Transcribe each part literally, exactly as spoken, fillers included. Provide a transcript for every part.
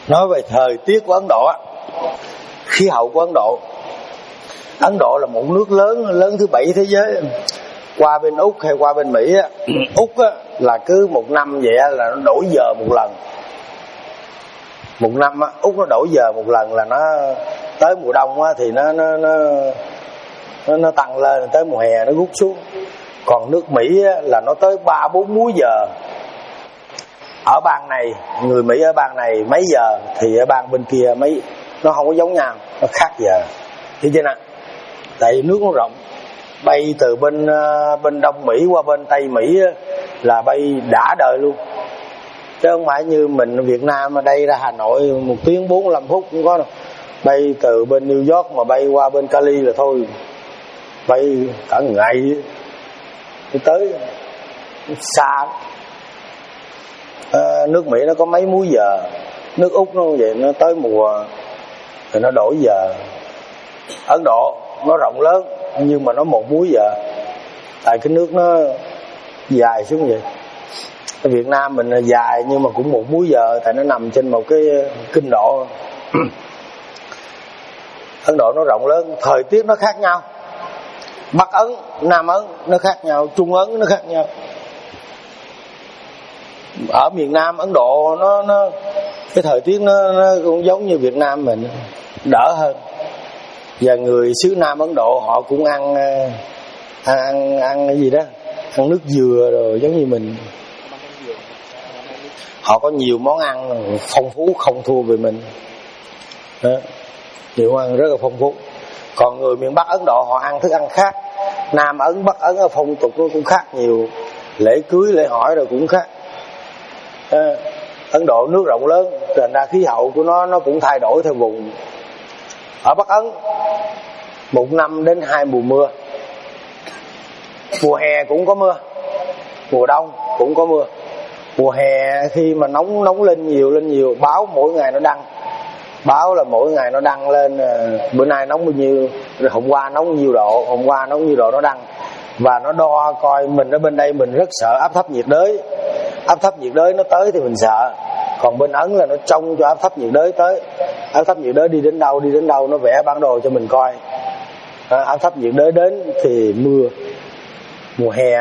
Nói về thời tiết của Ấn Độ, khí hậu của Ấn Độ. Ấn Độ là một nước lớn, lớn thứ bảy thế giới. Qua bên Úc hay qua bên Mỹ á, Úc á, là cứ một năm vậy á, là nó đổi giờ một lần. Một năm á, Úc nó đổi giờ một lần là nó tới mùa đông á, thì nó nó nó nó, nó tăng lên, tới mùa hè nó rút xuống. Còn nước Mỹ á, là nó tới ba bốn múi giờ. Ở bang này, người Mỹ ở bang này mấy giờ thì ở bang bên kia mấy, nó không có giống nhau, nó khác giờ. Hiểu chưa nào? Tại vì nước nó rộng, bay từ bên bên Đông Mỹ qua bên Tây Mỹ là bay đã đời luôn. Chứ không phải như mình Việt Nam ở đây ra Hà Nội một tiếng bốn mươi lăm phút cũng có đâu. Bay từ bên New York mà bay qua bên Cali là thôi, bay cả ngày tới xa. À, nước Mỹ nó có mấy múi giờ, nước Úc nó vậy, nó tới mùa thì nó đổi giờ. Ấn Độ nó rộng lớn nhưng mà nó một múi giờ, tại cái nước nó dài xuống vậy. Ở Việt Nam mình là dài nhưng mà cũng một múi giờ, tại nó nằm trên một cái kinh độ. Ấn Độ nó rộng lớn, thời tiết nó khác nhau. Bắc Ấn, Nam Ấn nó khác nhau, Trung Ấn nó khác nhau. Ở miền Nam Ấn Độ nó nó cái thời tiết nó, nó cũng giống như Việt Nam mình, đỡ hơn. Và người xứ Nam Ấn Độ họ cũng ăn ăn ăn, ăn cái gì đó, ăn nước dừa rồi giống như mình. Họ có nhiều món ăn phong phú không thua về mình. Đó. Nhiều món ăn rất là phong phú. Còn người miền Bắc Ấn Độ họ ăn thức ăn khác. Nam Ấn, Bắc Ấn phong tục nó cũng khác nhiều. Lễ cưới, lễ hỏi rồi cũng khác. À, Ấn Độ nước rộng lớn, thành ra khí hậu của nó nó cũng thay đổi theo vùng. Ở Bắc Ấn một năm đến hai mùa mưa. Mùa hè cũng có mưa, mùa đông cũng có mưa. Mùa hè khi mà nóng nóng lên nhiều lên nhiều, báo mỗi ngày nó đăng. Báo là mỗi ngày nó đăng lên bữa nay nóng bao nhiêu, rồi hôm qua nóng bao nhiêu độ, hôm qua nóng bao nhiêu độ nó đăng. Và nó đo coi. Mình ở bên đây mình rất sợ áp thấp nhiệt đới. Áp thấp nhiệt đới nó tới thì mình sợ. Còn bên Ấn là nó trông cho áp thấp nhiệt đới tới. Áp thấp nhiệt đới đi đến đâu đi đến đâu nó vẽ bản đồ cho mình coi. À, áp thấp nhiệt đới đến thì mưa. Mùa hè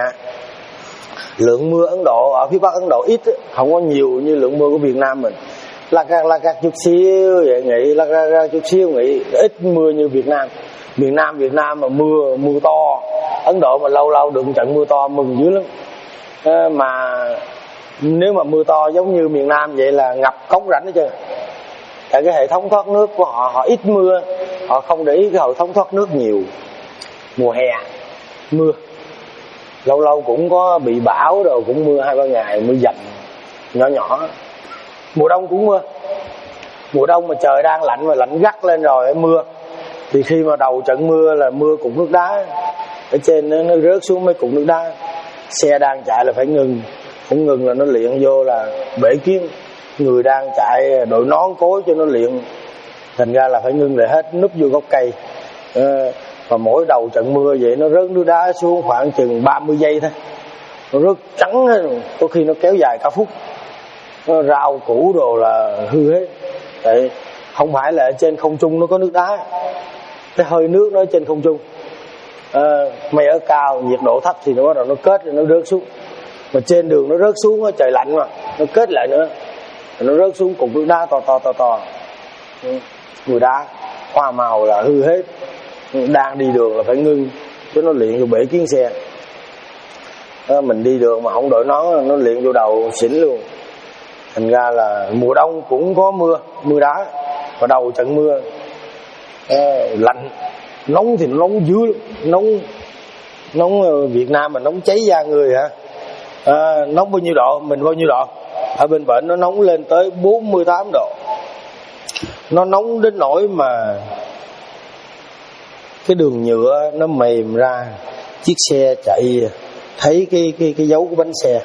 lượng mưa Ấn Độ ở phía Bắc Ấn Độ ít, không có nhiều như lượng mưa của Việt Nam mình. Là cạc là cạc chút xíu vậy nghỉ, là cạc chút xíu nghỉ, ít mưa như Việt Nam. Miền Nam Việt Nam mà mưa mưa to, Ấn Độ mà lâu lâu được trận mưa to mừng dữ lắm. À, mà nếu mà mưa to giống như miền Nam vậy là ngập cống rãnh hết trơn. Tại cái hệ thống thoát nước của họ, họ ít mưa, họ không để ý cái hệ thống thoát nước nhiều. Mùa hè mưa, lâu lâu cũng có bị bão rồi cũng mưa hai ba ngày, mưa dầm nhỏ nhỏ. Mùa đông cũng mưa. Mùa đông mà trời đang lạnh mà lạnh gắt lên rồi mưa, thì khi mà đầu trận mưa là mưa cục nước đá ở trên nó, nó rớt xuống mấy cục nước đá. Xe đang chạy là phải ngừng, không ngừng là nó liệng vô là bể kiến. Người đang chạy đội nón cối cho nó liệng, thành ra là phải ngưng lại hết, núp vô gốc cây. À, và mỗi đầu trận mưa vậy nó rớt nước đá xuống khoảng chừng ba mươi giây thôi, nó rớt trắng hết, có khi nó kéo dài cả phút. Nó rau củ đồ là hư hết. Tại không phải là ở trên không trung nó có nước đá, cái hơi nước nó ở trên không trung. À, mây ở cao, nhiệt độ thấp thì nó bắt đầu nó kết rồi nó rớt xuống. Mà trên đường nó rớt xuống, trời lạnh mà nó kết lại nữa, nó rớt xuống cục nước đá to to to to. Người đá hoa màu là hư hết. Đang đi đường là phải ngưng, chứ nó liệng vô bể kiến xe. À, mình đi đường mà không đội nón nó liệng vô đầu xỉn luôn. Thành ra là mùa đông cũng có mưa, mưa đá. Và đầu trận mưa à, lạnh, nóng thì nó nóng dữ, nóng nóng Việt Nam mà nóng cháy da người hả? À, nóng bao nhiêu độ, mình bao nhiêu độ? Ở bên bệnh nó nóng lên tới bốn mươi tám độ. Nó nóng đến nỗi mà cái đường nhựa nó mềm ra, chiếc xe chạy thấy cái cái cái dấu của bánh xe.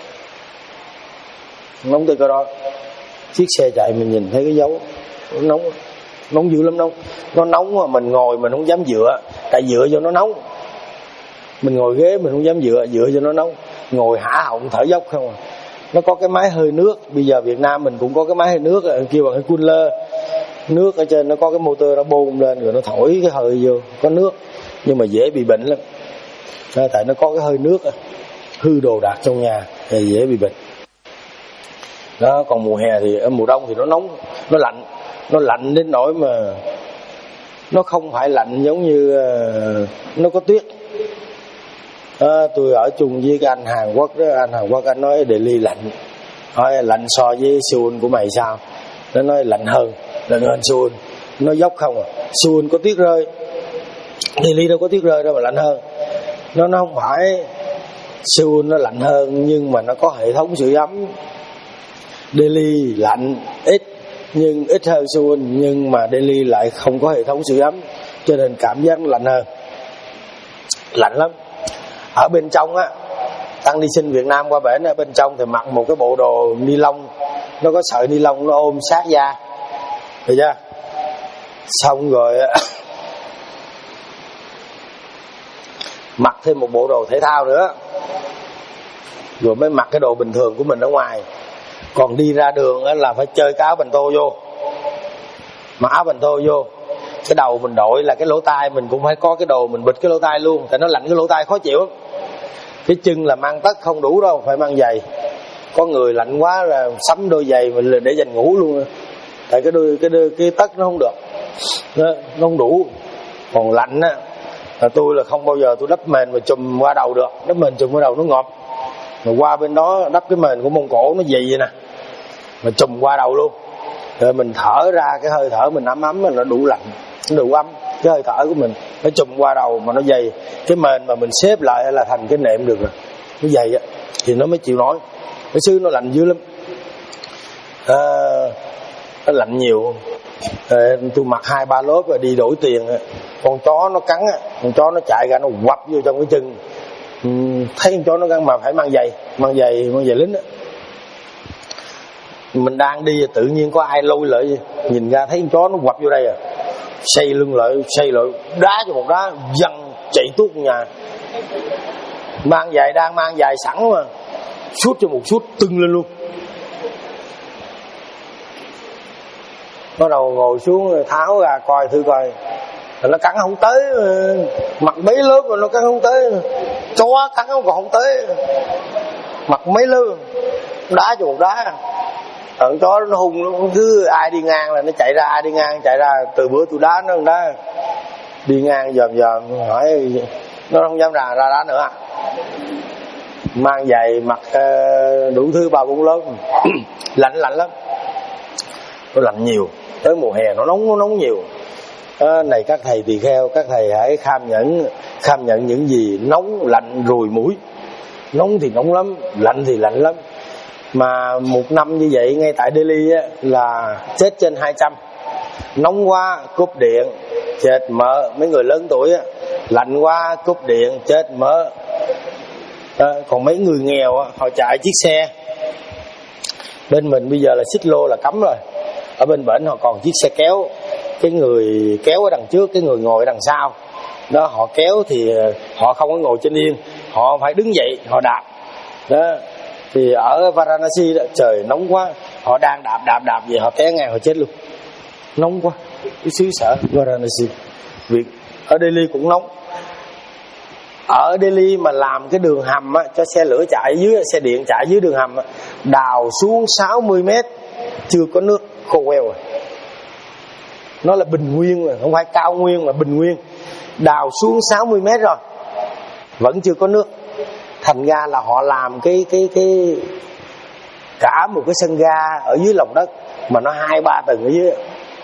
Nóng tới cái đó, chiếc xe chạy mình nhìn thấy cái dấu, nó nóng, nóng dữ lắm. Nóng, nó nóng mà mình ngồi mình không dám dựa, tại dựa cho nó nóng. Mình ngồi ghế mình không dám dựa, dựa cho nó nóng. Ngồi hả họng thở dốc không à. nó có cái máy hơi nước. Bây giờ Việt Nam mình cũng có cái máy hơi nước, kêu bằng cái cooler. Nước ở trên nó có cái motor nó bơm lên rồi nó thổi cái hơi vô, có nước. Nhưng mà dễ bị bệnh lắm. Tại nó có cái hơi nước, hư đồ đạc trong nhà thì dễ bị bệnh. Đó, còn mùa hè thì ở mùa đông thì nó nóng, nó lạnh, nó lạnh đến nỗi mà nó không phải lạnh giống như uh, nó có tuyết. À, tôi ở chung với cái anh Hàn Quốc đó, anh Hàn Quốc anh nói Delhi lạnh, hỏi lạnh so với Seoul của mày sao? Nó nói lạnh hơn, lạnh hơn Seoul. Nó dốc không à? Seoul có tuyết rơi, Delhi đâu có tuyết rơi đâu mà lạnh hơn. Nó nó không phải Seoul nó lạnh hơn nhưng mà nó có hệ thống sưởi ấm. Delhi lạnh ít nhưng ít hơn Seoul, nhưng mà Delhi lại không có hệ thống sưởi ấm cho nên cảm giác nó lạnh hơn, lạnh lắm. Ở bên trong á, Tăng đi sinh Việt Nam qua bển ở bên trong thì mặc một cái bộ đồ ni lông, nó có sợi ni lông nó ôm sát da, được chưa? Xong rồi mặc thêm một bộ đồ thể thao nữa, rồi mới mặc cái đồ bình thường của mình ở ngoài. Còn đi ra đường là phải chơi cái áo bành tô vô, mặc áo bành tô vô. Cái đầu mình đội là cái lỗ tai mình cũng phải có cái đồ mình bịt cái lỗ tai luôn, tại nó lạnh cái lỗ tai khó chịu lắm. Cái chân là mang tất không đủ đâu, phải mang giày. Có người lạnh quá là sắm đôi giày mình để dành ngủ luôn, tại cái đôi cái đôi, cái tất nó không được, nó, nó không đủ. Còn lạnh á là tôi là không bao giờ tôi đắp mền và chùm qua đầu được, đắp mền chùm qua đầu nó ngọt. Rồi qua bên đó đắp cái mền của Mông Cổ nó dày vậy nè, mà chùm qua đầu luôn. Rồi mình thở ra cái hơi thở mình ấm ấm, nó đủ lạnh, nó đủ ấm. Cái hơi thở của mình nó chùm qua đầu mà nó dày, cái mền mà mình xếp lại là thành cái nệm được rồi, nó dày á thì nó mới chịu nổi. Cái xứ nó lạnh dữ lắm, à, nó lạnh nhiều. À, tôi mặc hai ba lớp rồi đi đổi tiền, con chó nó cắn, con chó nó chạy ra nó quặp vô trong cái chân. Ừ, thấy con chó nó cắn mà phải mang giày, mang giày, mang giày lính á. Mình đang đi tự nhiên có ai lôi lại, nhìn ra thấy con chó nó quặp vô đây à, xây lưng lại, xây lại, đá cho một đá, văng chạy tuốt nhà. Mang giày, đang mang giày sẵn mà, sút cho một sút tưng lên luôn. Bắt đầu ngồi xuống tháo ra coi thử coi, nó cắn không tới, mặc mấy lớp rồi nó cắn không tới. Chó cắn không còn không tới, mặc mấy lớp, đá cho một đá. Thằng chó nó hung, nó cứ ai đi ngang là nó chạy ra, ai đi ngang chạy ra. Từ bữa tôi đá nó đá, đi ngang dòm dòm hỏi, nó không dám ra ra đá nữa. Mang giày mặc đủ thứ ba bốn lớp. Lạnh lạnh lắm, nó lạnh nhiều. Tới mùa hè nó nóng, nó nóng nhiều. À, này các thầy tỳ kheo, các thầy hãy kham nhẫn, kham nhận những gì nóng lạnh rùi mũi. Nóng thì nóng lắm, lạnh thì lạnh lắm. Mà một năm như vậy ngay tại Delhi á, là chết trên hai trăm. Nóng quá cúp điện chết mỡ, mấy người lớn tuổi á. Lạnh quá cúp điện chết mỡ. À, còn mấy người nghèo á, họ chạy chiếc xe. Bên mình bây giờ là xích lô là cấm rồi. Ở bên bển họ còn chiếc xe kéo, cái người kéo ở đằng trước, cái người ngồi ở đằng sau. Đó, họ kéo thì họ không có ngồi trên yên, họ phải đứng dậy, họ đạp. Đó. Thì ở Varanasi đó, trời nóng quá, họ đang đạp đạp đạp vậy họ té ngang họ chết luôn. Nóng quá, cái xứ sở Varanasi. Việc ở Delhi cũng nóng. Ở Delhi mà làm cái đường hầm á, cho xe lửa chạy dưới, xe điện chạy dưới đường hầm á, đào xuống sáu mươi mét chưa có nước, khô queo rồi. Nó là bình nguyên mà, không phải cao nguyên mà bình nguyên. Đào xuống sáu mươi mét rồi vẫn chưa có nước. Thành ra là họ làm cái cái cái cả một cái sân ga ở dưới lòng đất mà nó hai ba tầng ở dưới.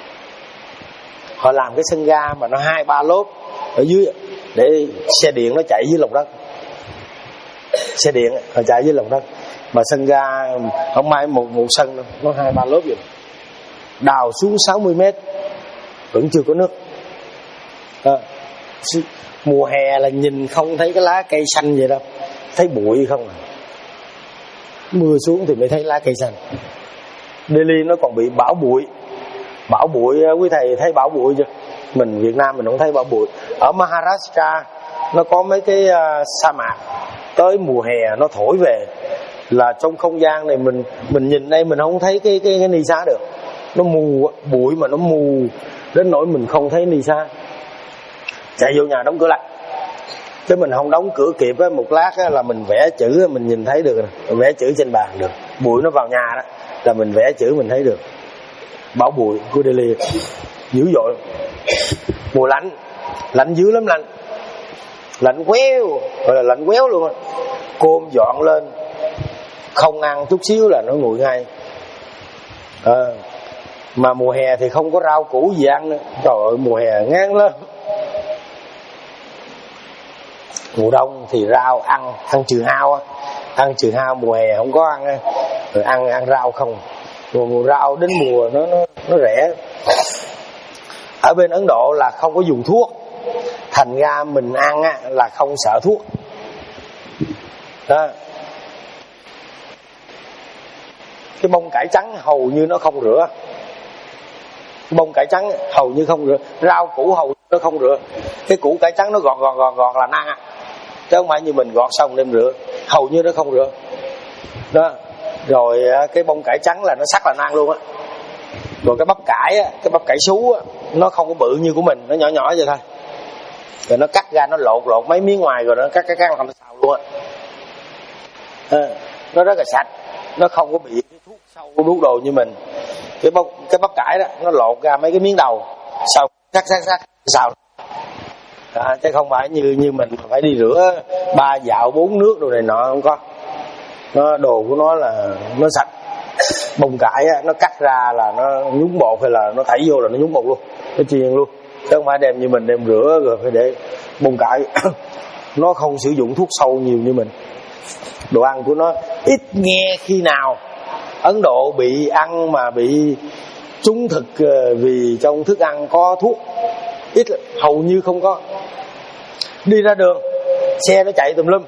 Họ làm cái sân ga mà nó hai ba lốp ở dưới để xe điện nó chạy dưới lòng đất. Xe điện họ chạy dưới lòng đất mà sân ga không may một một sân đâu, nó hai ba lốp vậy. Đào xuống sáu mươi mét vẫn chưa có nước. À, mùa hè là nhìn không thấy cái lá cây xanh vậy đâu, thấy bụi không à. Mưa xuống thì mới thấy lá cây xanh. Delhi nó còn bị bão bụi. Bão bụi, quý thầy thấy bão bụi chưa? Mình Việt Nam mình không thấy bão bụi. Ở Maharashtra nó có mấy cái uh, sa mạc, tới mùa hè nó thổi về là trong không gian này mình mình nhìn đây mình không thấy cái cái cái ni xá được, nó mù, bụi mà nó mù đến nỗi mình không thấy ni xá. Chạy vô nhà đóng cửa lại, chứ mình không đóng cửa kịp á, một lát á, là mình vẽ chữ mình nhìn thấy được, mình vẽ chữ trên bàn được. Bụi nó vào nhà đó là mình vẽ chữ mình thấy được. Bão bụi của Delhi dữ dội, mùa lạnh, lạnh dữ lắm, lạnh lạnh quéo, gọi là lạnh quéo luôn á. Cơm dọn lên không ăn chút xíu là nó nguội ngay. À, mà mùa hè thì không có rau củ gì ăn nữa. Trời ơi, mùa hè ngán lắm. Mùa đông thì rau ăn, ăn trừ hao á, ăn trừ hao. Mùa hè không có ăn, rồi ăn ăn rau không. Mùa, mùa rau đến mùa nó nó nó rẻ. Ở bên Ấn Độ là không có dùng thuốc, thành ra mình ăn á là không sợ thuốc. Đó. Cái bông cải trắng hầu như nó không rửa, cái bông cải trắng hầu như không rửa, rau củ hầu như nó không rửa. Cái củ cải trắng nó gọt gọt gọt gọt là năng á, chứ không phải như mình gọt xong đem rửa, hầu như nó không rửa. Đó. Rồi cái bông cải trắng là nó sắc là năng luôn á. Rồi cái bắp cải á, cái bắp cải sú á, nó không có bự như của mình, nó nhỏ nhỏ vậy thôi. Rồi nó cắt ra, nó lột lột mấy miếng ngoài rồi nó cắt cắt cắt làm xào luôn á. À, nó rất là sạch, nó không có bị thuốc sâu thuốc đồ như mình. Cái bắp cái bắp cải đó nó lột ra mấy cái miếng đầu, sau cắt cắt cắt xào. À, chứ không phải như như mình phải đi rửa ba dạo bốn nước đồ này nọ, không có. Nó đồ của nó là nó sạch. Bông cải á, nó cắt ra là nó nhúng bột hay là nó thảy vô là nó nhúng bột luôn, nó chiên luôn, chứ không phải đem như mình đem rửa rồi phải để. Bông cải nó không sử dụng thuốc sâu nhiều như mình. Đồ ăn của nó ít nghe khi nào Ấn Độ bị ăn mà bị trúng thực vì trong thức ăn có thuốc, ít, hầu như không có. Đi ra đường xe nó chạy tùm lum.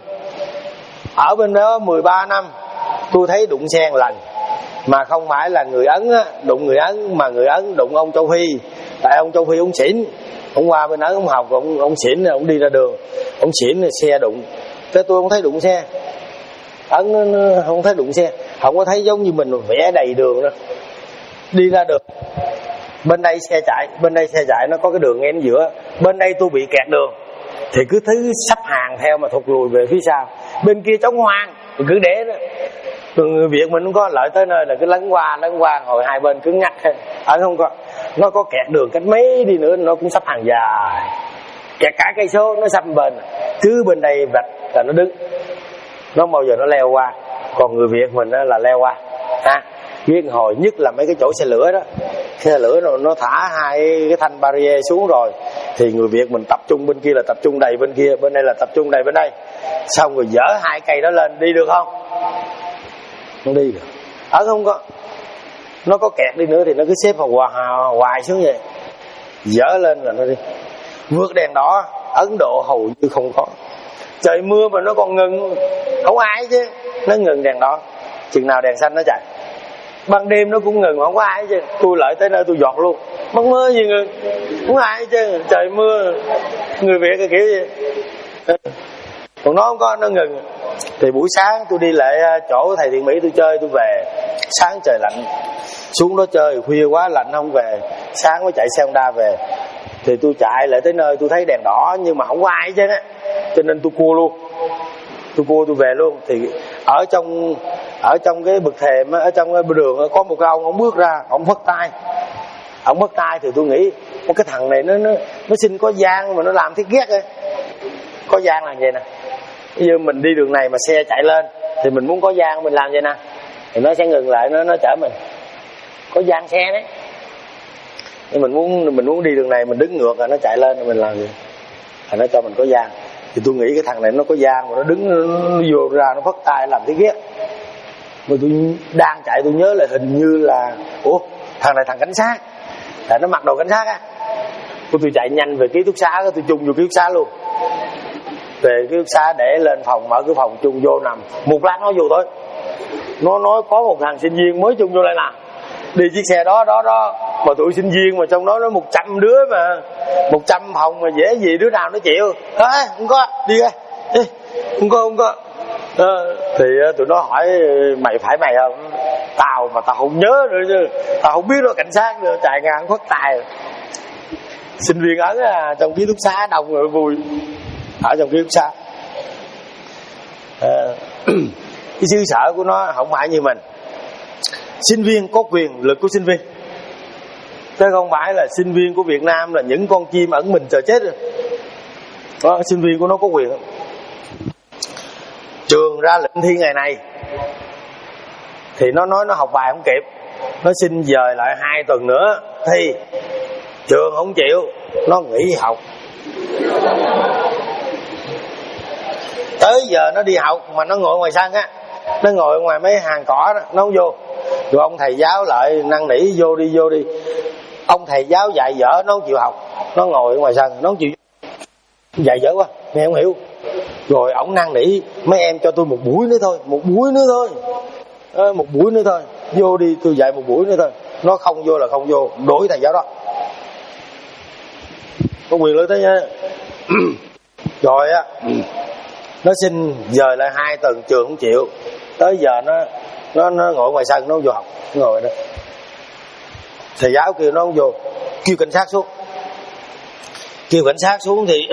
Ở bên đó mười ba năm tôi thấy đụng xe một lần, mà không phải là người Ấn á, đụng người Ấn, mà người Ấn đụng ông châu Phi. Tại ông châu Phi ông xỉn, ông qua bên Ấn ông học, ông ông xỉn, ông đi ra đường ông xỉn rồi xe đụng. Thế tôi không thấy đụng xe. Ấn không thấy đụng xe, không có thấy giống như mình vẽ đầy đường đâu. Đi ra đường, bên đây xe chạy, bên đây xe chạy nó có cái đường ngay giữa, bên đây tôi bị kẹt đường thì cứ thứ sắp hàng theo mà thụt lùi về phía sau. Bên kia trống hoang thì cứ để đó. Người Việt mình không có, lợi tới nơi là cứ lấn qua lấn qua, hồi hai bên cứ ngắt. Ở không có, nó có kẹt đường cách mấy đi nữa nó cũng sắp hàng dài, kẹt cả cây số nó sắp bên, cứ bên đây vạch là nó đứng, nó bao giờ nó leo qua. Còn người Việt mình là leo qua ha. Biết hồi nhất là mấy cái chỗ xe lửa đó, xe lửa rồi nó thả hai cái thanh barrier xuống rồi thì người Việt mình tập trung bên kia là tập trung đầy bên kia, bên đây là tập trung đầy bên đây, xong rồi dỡ hai cây đó lên. Đi được không? Không đi được. Ở không có, nó có kẹt đi nữa thì nó cứ xếp vào hoài, hoài xuống vậy, dỡ lên là nó đi. Vượt đèn đỏ Ấn Độ hầu như không có. Trời mưa mà nó còn ngừng, không ai chứ, nó ngừng đèn đỏ, chừng nào đèn xanh nó chạy. Ban đêm nó cũng ngừng, không có ai chứ. Tôi lợi tới nơi tôi giọt luôn, mất mưa gì ngừng, không ai chứ. Trời mưa, người Việt cái kiểu gì. Còn nó không có, nó ngừng. Thì buổi sáng tôi đi lại chỗ thầy Thiện Mỹ tôi chơi, tôi về sáng trời lạnh, xuống đó chơi khuya quá lạnh không về, sáng mới chạy xe Honda về. Thì tôi chạy lại tới nơi tôi thấy đèn đỏ nhưng mà không có ai chứ á, cho nên tôi cua luôn, tôi cua tôi về luôn. Thì ở trong ở trong cái bậc thềm, ở trong cái đường có một cái ông, ông bước ra, ông phất tay, ông phất tay thì tôi nghĩ một cái thằng này nó nó nó xin có gian mà nó làm thấy ghét ấy. Có gian là vậy nè, bây giờ mình đi đường này mà xe chạy lên thì mình muốn có gian mình làm vậy nè, thì nó sẽ ngừng lại, nó nó chở mình. Có gian xe đấy, nhưng mình muốn mình muốn đi đường này mình đứng ngược rồi nó chạy lên thì mình làm gì, thì nó cho mình có gian. Thì tôi nghĩ cái thằng này nó có gian mà nó đứng nó vô ra nó phất tay làm thấy ghét. Mà tôi đang chạy tôi nhớ là hình như là ủa thằng này thằng cảnh sát, tại nó mặc đồ cảnh sát á. Tôi tôi chạy nhanh về ký túc xá, tôi chung vô ký túc xá luôn. Về ký túc xá để lên phòng, mở cái phòng chung vô nằm. Một lát nó vô tới, nó nói có một thằng sinh viên mới chung vô đây nè, đi chiếc xe đó đó đó, mà tụi sinh viên mà trong đó nó một trăm đứa mà, một trăm phòng mà dễ gì đứa nào nó chịu. Ê, không có, đi ra, đi, không có, không có. đó, thì tụi nó hỏi mày phải mày không? Tao mà tao không nhớ nữa chứ, tao không biết nó cảnh sát nữa, chạy ngang khuất tài. Sinh viên Ấn à, trong ký túc xá đông rồi vui, ở trong ký túc xá. À, cái xứ sở của nó không phải như mình. Sinh viên có quyền lực của sinh viên, chứ không phải là sinh viên của Việt Nam là những con chim ẩn mình chờ chết rồi. Đó, sinh viên của nó có quyền. Trường ra lệnh thi ngày này thì nó nói nó học bài không kịp, nó xin dời lại hai tuần nữa thi. Trường không chịu, nó nghỉ học. Tới giờ nó đi học mà nó ngồi ngoài sân á, nó ngồi ngoài mấy hàng cỏ đó, nó không vô. Rồi ông thầy giáo lại năn nỉ vô đi vô đi. Ông thầy giáo dạy dở nó không chịu học, nó ngồi ngoài sân, nó không chịu. Dạy dở quá, mẹ không hiểu. Rồi ổng năn nỉ mấy em cho tôi một buổi nữa thôi, một buổi nữa thôi, à, một buổi nữa thôi, vô đi tôi dạy một buổi nữa thôi. Nó không vô là không vô, đổi thầy giáo đó. Có quyền lực thế nha. Rồi á, nó xin dời lại hai tuần, trường không chịu. Tới giờ nó nó nó ngồi ngoài sân, nó không vô học, nó ngồi đó. Thầy giáo kêu nó không vô, kêu cảnh sát xuống. Kêu cảnh sát xuống thì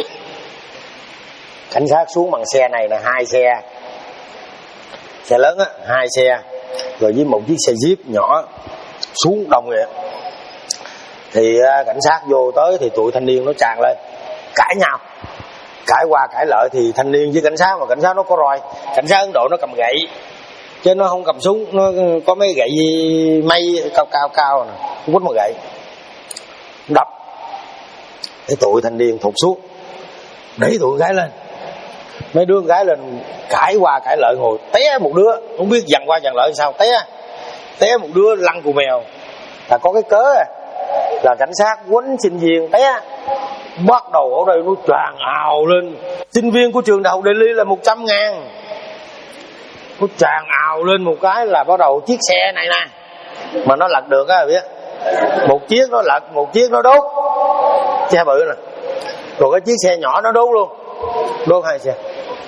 cảnh sát xuống bằng xe này là hai xe, xe lớn á, hai xe, rồi với một chiếc xe jeep nhỏ xuống đông vậy. Thì uh, cảnh sát vô tới thì tụi thanh niên nó tràn lên cãi nhau, cãi qua cãi lại. Thì thanh niên với cảnh sát, mà cảnh sát nó có roi, cảnh sát Ấn Độ nó cầm gậy chứ nó không cầm súng, nó có mấy gậy mây cao cao cao nè, không quýnh một gậy đập. Cái tụi thanh niên thụt xuống đẩy tụi gái lên, mấy đứa gái lên cãi qua cãi lại, ngồi té một đứa không biết dằn qua dằn lại sao, té té một đứa lăn cù mèo. Là có cái cớ à, là cảnh sát quýnh sinh viên té, bắt đầu ở đây nó tràn ào lên. Sinh viên của trường đại học Delhi là một trăm ngàn, nó tràn ào lên một cái là bắt đầu chiếc xe này nè, mà nó lật được á, biết một chiếc nó lật, một chiếc nó đốt, xe bự nè, rồi cái chiếc xe nhỏ nó đốt luôn, đốt hai xe.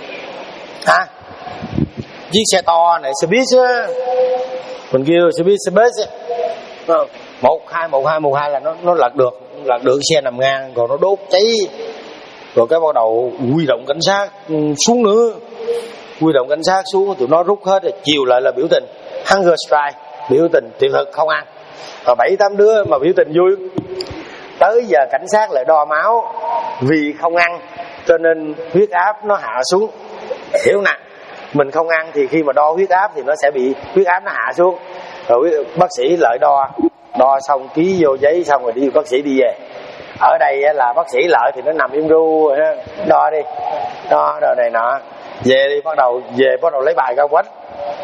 À, chiếc xe to này xe buýt á, mình kêu xe buýt xe buýt á, một hai một hai một hai là nó nó lật được, lật được xe nằm ngang, còn nó đốt cháy. Rồi cái bắt đầu huy động cảnh sát xuống nữa, huy động cảnh sát xuống, tụi nó rút hết rồi. Chiều lại là biểu tình hunger strike, biểu tình tuyệt thực không ăn. Và bảy tám đứa mà biểu tình vui. Tới giờ cảnh sát lại đo máu, vì không ăn cho nên huyết áp nó hạ xuống, hiểu nè. Mình không ăn thì khi mà đo huyết áp thì nó sẽ bị huyết áp nó hạ xuống. Rồi bác sĩ lại đo, đo xong ký vô giấy xong rồi đi bác sĩ đi về. Ở đây là bác sĩ lợi thì nó nằm im ru rồi ha, đo đi, đo đồ này nọ, về đi, bắt đầu về bắt đầu lấy bài ra quách,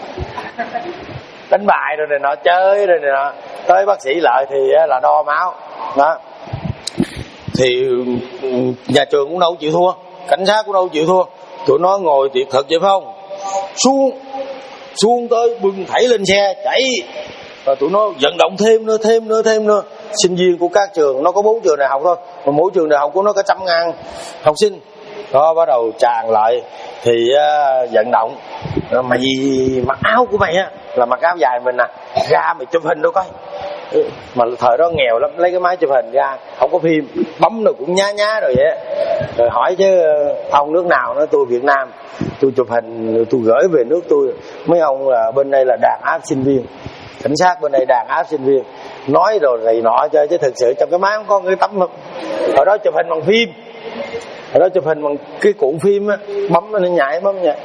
đánh bài rồi này nọ, chơi rồi này nọ. Tới bác sĩ lợi thì là đo máu đó. Thì nhà trường cũng đâu chịu thua, cảnh sát cũng đâu chịu thua, tụi nó ngồi tiệc thực vậy phải không? Xuống xuống tới bưng thảy lên xe chạy, rồi tụi nó vận động thêm nữa, thêm nữa, thêm nữa. Sinh viên của các trường, nó có bốn trường đại học thôi, mà mỗi trường đại học của nó có trăm ngàn học sinh. Đó, bắt đầu tràn lại thì uh, vận động. Mày mặc áo của mày á là mặc áo dài mình nè, ra mày chụp hình đâu coi. Mà thời đó nghèo lắm, lấy cái máy chụp hình ra, không có phim, bấm rồi cũng nhá nhá rồi vậy. Rồi hỏi chứ ông nước nào, nói tôi Việt Nam, tôi chụp hình tôi gửi về nước tôi. Mấy ông là bên đây là đàn áp sinh viên, cảnh sát bên đây đàn áp sinh viên, nói rồi này nọ chơi, chứ thực sự trong cái máy không có cái tấm. Hồi đó chụp hình bằng phim, hồi đó chụp hình bằng cái cuộn phim á, bấm nó nhảy bấm nhảy.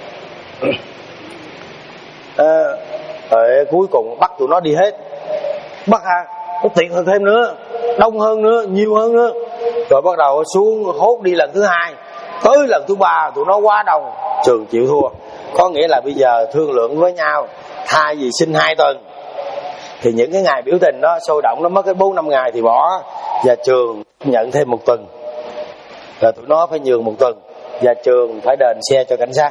À, rồi cuối cùng bắt tụi nó đi hết, bắt ha, nó tiện hơn thêm nữa, đông hơn nữa, nhiều hơn nữa. Rồi bắt đầu xuống hốt đi lần thứ hai, tới lần thứ ba tụi nó quá đông, trường chịu thua. Có nghĩa là bây giờ thương lượng với nhau, thay vì xin hai tuần thì những cái ngày biểu tình đó sôi động nó mất cái bốn năm ngày thì bỏ, và trường nhận thêm một tuần, rồi tụi nó phải nhường một tuần, và trường phải đền xe cho cảnh sát.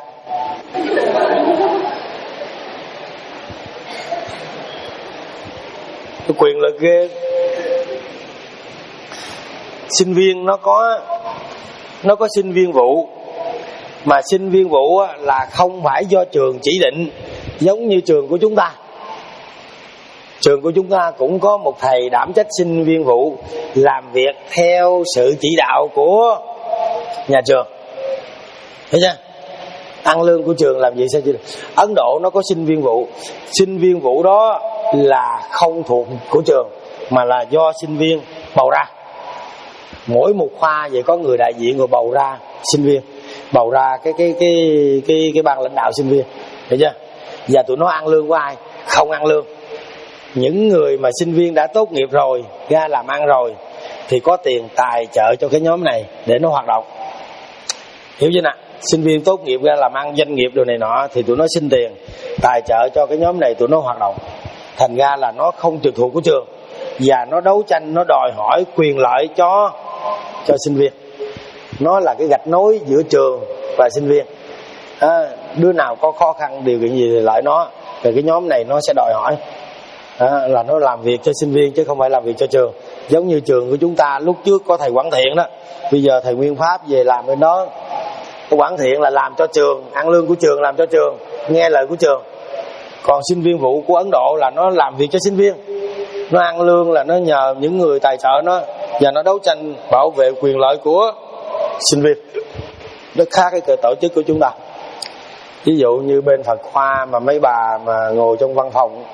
Cái quyền lực ghê. Sinh viên nó có nó có sinh viên vụ, mà sinh viên vụ là không phải do trường chỉ định, giống như trường của chúng ta. Trường của chúng ta cũng có một thầy đảm trách sinh viên vụ, làm việc theo sự chỉ đạo của nhà trường, thấy chưa? Ăn lương của trường làm gì sao chứ? Ấn Độ nó có sinh viên vụ, sinh viên vụ đó là không thuộc của trường mà là do sinh viên bầu ra. Mỗi một khoa vậy có người đại diện rồi bầu ra sinh viên, bầu ra cái cái cái cái cái ban lãnh đạo sinh viên, thấy chưa? Và tụi nó ăn lương của ai? Không ăn lương. Những người mà sinh viên đã tốt nghiệp rồi, ra làm ăn rồi, thì có tiền tài trợ cho cái nhóm này để nó hoạt động, hiểu chưa nào? Sinh viên tốt nghiệp ra làm ăn doanh nghiệp đồ này nọ thì tụi nó xin tiền tài trợ cho cái nhóm này, tụi nó hoạt động. Thành ra là nó không trực thuộc của trường, và nó đấu tranh, nó đòi hỏi quyền lợi cho cho sinh viên. Nó là cái gạch nối giữa trường và sinh viên. À, đứa nào có khó khăn điều kiện gì thì lại nó, rồi cái nhóm này nó sẽ đòi hỏi. À, là nó làm việc cho sinh viên chứ không phải làm việc cho trường. Giống như trường của chúng ta lúc trước có thầy Quảng Thiện đó, bây giờ thầy Nguyên Pháp về làm bên đó. Cái Quảng Thiện là làm cho trường, ăn lương của trường, làm cho trường, nghe lời của trường. Còn sinh viên vụ của Ấn Độ là nó làm việc cho sinh viên, nó ăn lương là nó nhờ những người tài trợ nó, và nó đấu tranh bảo vệ quyền lợi của sinh viên. Nó khác cái tổ chức của chúng ta. Ví dụ như bên Phật Khoa mà mấy bà mà ngồi trong văn phòng,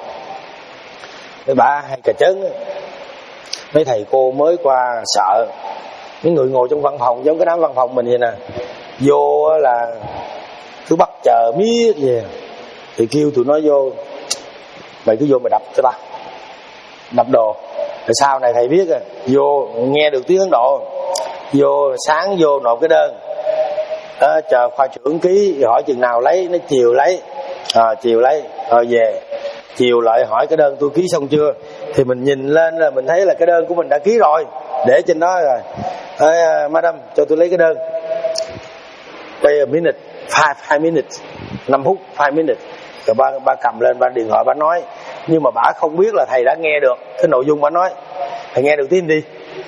mấy bà hay cà chớn, mấy thầy cô mới qua sợ. Những người ngồi trong văn phòng giống cái đám văn phòng mình vậy nè, vô là cứ bắt chờ miết vậy, thì kêu tụi nó vô, mày cứ vô mày đập cho ta, đập đồ. Rồi sau này thầy biết rồi, vô nghe được tiếng Ấn Độ, vô sáng vô nộp cái đơn, đó, chờ khoa trưởng ký, hỏi chừng nào lấy, nó chiều lấy, à, chiều lấy, rồi về, chiều lại hỏi cái đơn tôi ký xong chưa, thì mình nhìn lên là mình thấy là cái đơn của mình đã ký rồi, để trên đó rồi. Ê, madam cho tôi lấy cái đơn. Wait a minute, five, five minutes, năm phút, five minutes. Rồi ba, ba cầm lên, ba điện thoại, ba nói. Nhưng mà bà không biết là thầy đã nghe được cái nội dung bà nói. Thầy nghe được tin đi.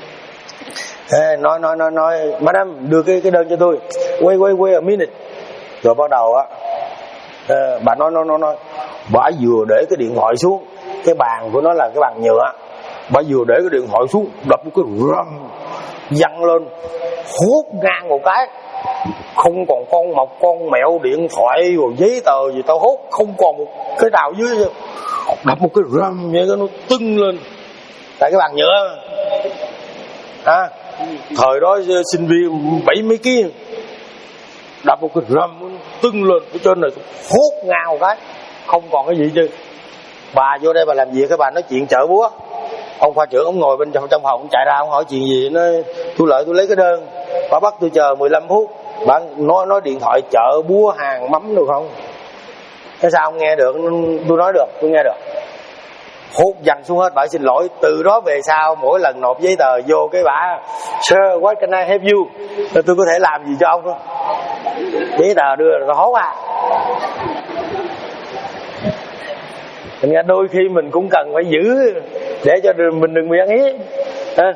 Ê, nói, nói, nói, nói, madam đưa cái, cái đơn cho tôi. Wait, wait, wait a minute. Rồi bắt đầu á, à, bà nói, nói, nói, nói. Bà vừa để cái điện thoại xuống, cái bàn của nó là cái bàn nhựa. Bà vừa để cái điện thoại xuống, đập cái rầm, văng lên, hốt ngang một cái. Không còn con mọc, con mẹo, điện thoại rồi giấy tờ gì tao hốt, không còn một cái nào dưới. Đập một cái rầm vậy nó tưng lên. Tại cái bàn nhựa à, thời đó sinh viên bảy mấy ký, đập một cái rầm tưng lên, cái trên này hốt ngang một cái, không còn cái gì chứ. Bà vô đây bà làm việc, cái bà nói chuyện chợ búa. Ông khoa trưởng ông ngồi bên trong, trong phòng, ông chạy ra ông hỏi chuyện gì, nói tôi lợi tôi lấy cái đơn. Bà bắt tôi chờ mười lăm phút. Bà nói nói điện thoại chợ búa hàng mắm được không? Thế sao ông nghe được? Tôi nói được, tôi nghe được. Hốt dành xuống hết, bà xin lỗi. Từ đó về sau mỗi lần nộp giấy tờ vô cái bà, sir, what can I help you? Tôi có thể làm gì cho ông không? Giấy tờ đưa rồi hốt à. Thành ra đôi khi mình cũng cần phải giữ để cho mình đừng bị ăn hiếp. À,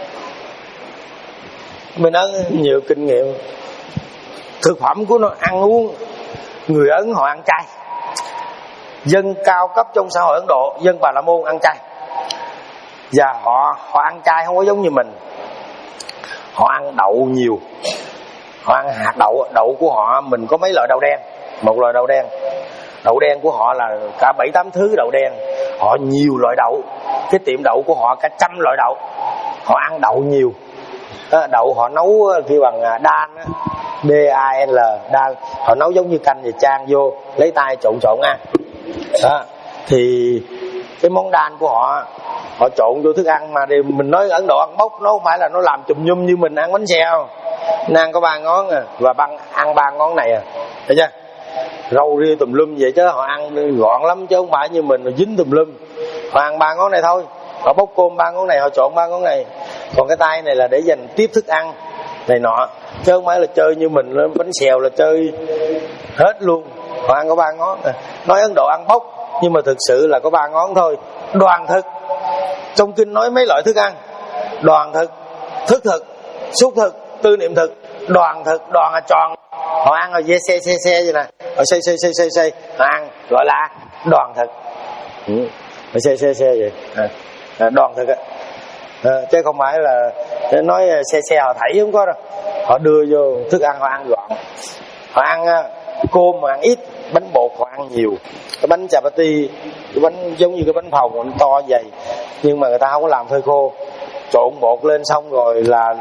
mình ăn nhiều kinh nghiệm. Thực phẩm của nó ăn uống, người Ấn họ ăn chay. Dân cao cấp trong xã hội Ấn Độ, dân Bà La Môn ăn chay. Và họ họ ăn chay không có giống như mình. Họ ăn đậu nhiều. Họ ăn hạt đậu. Đậu của họ mình có mấy loại đậu đen. Một loại đậu đen. Đậu đen của họ là cả bảy tám thứ đậu đen. Họ nhiều loại đậu. Cái tiệm đậu của họ cả trăm loại đậu. Họ ăn đậu nhiều. Đậu họ nấu kêu bằng đan, D A L, đan. Họ nấu giống như canh và chan vô, lấy tay trộn trộn ăn. Đó. Thì cái món đan của họ, họ trộn vô thức ăn mà mình nói Ấn Độ ăn bốc, nó không phải là nó làm chùm nhum như mình ăn bánh xèo. Nó ăn có ba ngón à, và băng ăn ba ngón này à, thấy chưa? Rau ria tùm lum vậy chứ họ ăn gọn lắm chứ không phải như mình là dính tùm lum. Họ ăn ba ngón này thôi. Họ bốc cơm ba ngón này, họ trộn ba ngón này. Còn cái tay này là để dành tiếp thức ăn này nọ, chứ không phải là chơi như mình bánh xèo là chơi hết luôn. Họ ăn có ba ngón. Nói Ấn Độ ăn bốc, nhưng mà thực sự là có ba ngón thôi. Đoàn thực, trong kinh nói mấy loại thức ăn: đoàn thực, thức thực, xúc thực, tư niệm thực. đoàn thực, đoàn là tròn, họ ăn rồi dê xe xe xe vậy nè, họ xây xây xây xây xây họ ăn gọi là đoàn thực. Ừ. Họ xe xe xe vậy à, à, đoàn thực á. À, chứ không phải là nói xe xe họ thảy không có đâu. Họ đưa vô thức ăn họ ăn gọn, họ ăn cơm mà ăn ít, bánh bột họ ăn nhiều. Cái bánh chapati, cái bánh giống như cái bánh phồng nó to dày, nhưng mà người ta không có làm phơi khô, trộn bột lên xong rồi là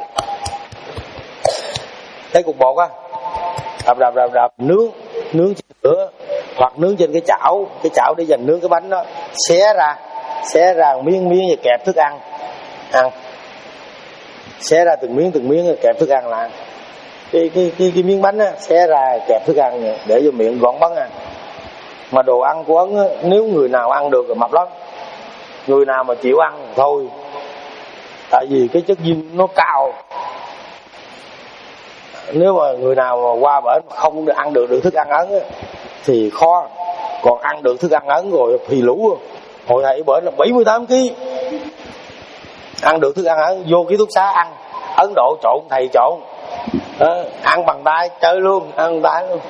cái cục bột á, đập đập đập đập nướng nướng trên lửa hoặc nướng trên cái chảo, cái chảo để dành nướng cái bánh đó, xé ra xé ra miếng miếng và kẹp thức ăn ăn, xé ra từng miếng từng miếng rồi kẹp thức ăn là ăn. Cái cái cái, cái miếng bánh á, xé ra kẹp thức ăn để vô miệng gọn bắn ăn. Mà đồ ăn của Ấn á, nếu người nào ăn được rồi mập lắm, người nào mà chịu ăn thôi, tại vì cái chất dinh nó cao. Nếu mà người nào mà qua bển không ăn được được thức ăn Ấn á, thì khó. Còn ăn được thức ăn Ấn rồi thì lũ. Hồi thầy bển là bảy mươi tám ki lô gam, ăn được thức ăn Ấn, vô ký túc xá ăn Ấn Độ trộn, thầy trộn đó, ăn bằng tay chơi luôn, ăn bằng tay luôn,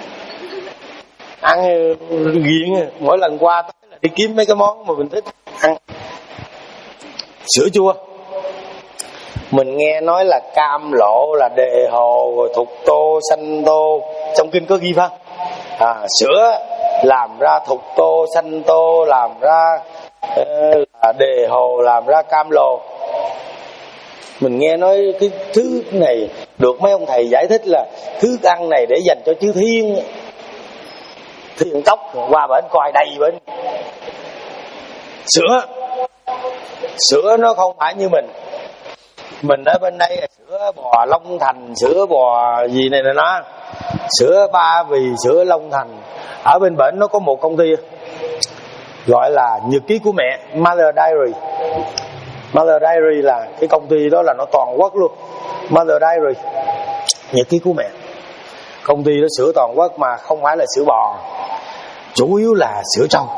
ăn nghiện. Mỗi lần qua tới là đi kiếm mấy cái món mà mình thích ăn. Sữa chua, mình nghe nói là cam lộ, là đề hồ, rồi thục tô, xanh tô, trong kinh có ghi phải không? À, sữa làm ra thục tô, xanh tô, làm ra uh, đề hồ, làm ra cam lộ. Mình nghe nói cái thứ này được mấy ông thầy giải thích là thứ ăn này để dành cho chư thiên, thiên cốc. Qua bển coi đầy bên sữa. Sữa nó không phải như mình mình ở bên đây là sữa bò Long Thành, sữa bò gì này nè, nó sữa Ba Vì, sữa Long Thành. Ở bên bển nó có một công ty gọi là Nhật ký của mẹ, Mother Diary. Mother Diary là cái công ty đó là nó toàn quốc luôn. Mother Diary, Nhật ký của mẹ. Công ty đó sữa toàn quốc mà không phải là sữa bò, chủ yếu là sữa trâu.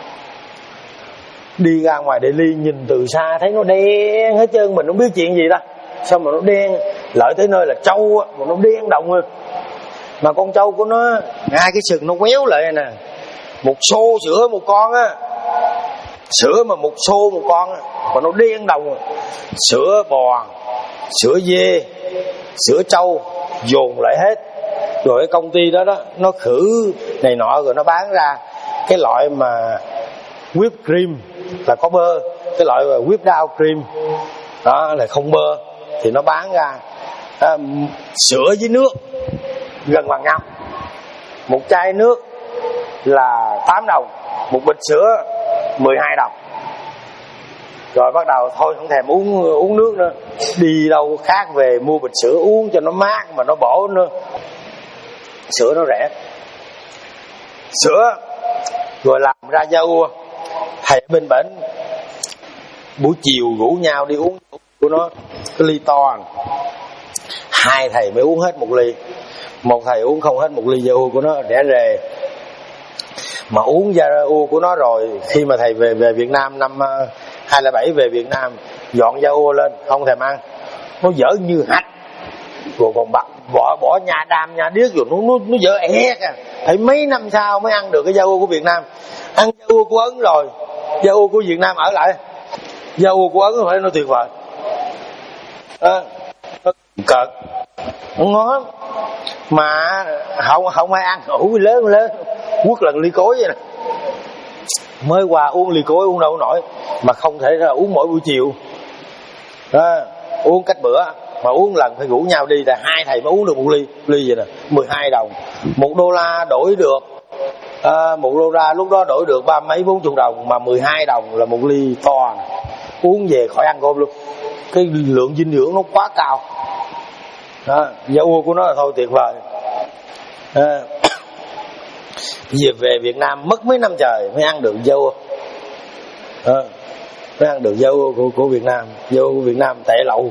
Đi ra ngoài Delhi nhìn từ xa thấy nó đen hết trơn, mình không biết chuyện gì ta, sao mà nó đen. Lợi tới nơi là trâu á, mà nó đen đồng rồi. Mà con trâu của nó hai cái sừng nó quéo lại nè, một xô sữa một con á, sữa mà một xô một con á, mà nó đen đồng rồi. Sữa bò, sữa dê, sữa trâu dồn lại hết. Rồi cái công ty đó đó nó khử này nọ rồi nó bán ra cái loại mà whipped cream là có bơ, cái loại mà whipped down cream đó là không bơ, thì nó bán ra à, sữa với nước gần bằng nhau. Một chai nước là tám đồng, một bịch sữa mười hai đồng. Rồi bắt đầu thôi không thèm uống uống nước nữa, đi đâu khác về mua bịch sữa uống cho nó mát mà nó bổ nữa. Sữa nó rẻ. Sữa rồi làm ra da ua. Thầy ở bên bển buổi chiều rủ nhau đi uống của nó cái ly to, hai thầy mới uống hết một ly. Một thầy uống không hết một ly da ua của nó, rẻ rề. Mà uống da ua của nó rồi, khi mà thầy về về Việt Nam năm hai không không bảy về Việt Nam, dọn da ua lên không thèm ăn, nó dở như hạch. Rồi còn bắt bỏ bỏ nhà đam nhà điếc rồi nó nó nó dở ẹt à. Phải mấy năm sau mới ăn được cái da ua của Việt Nam. Ăn da ua của Ấn rồi, da ua của Việt Nam ở lại. Da ua của Ấn phải nó tuyệt vời. À, nó cợt, nó ngon mà không không ai ăn ủ lớn lớn quất lần ly cối vậy nè. Mới qua uống ly cối uống đâu nổi, mà không thể ra uống mỗi buổi chiều đó, uống cách bữa. Mà uống lần phải rủ nhau đi, là hai thầy mới uống được một ly ly vậy nè, mười hai đồng. Một đô la đổi được à, một đô la lúc đó đổi được ba mấy bốn chục đồng, mà mười hai đồng là một ly to. Uống về khỏi ăn cơm luôn, cái lượng dinh dưỡng nó quá cao đó. Da ua của nó là thôi tuyệt vời à. Về về Việt Nam mất mấy năm trời mới ăn được da ua à, mới ăn được da ua của, của Việt Nam. Da ua của Việt Nam tệ lậu.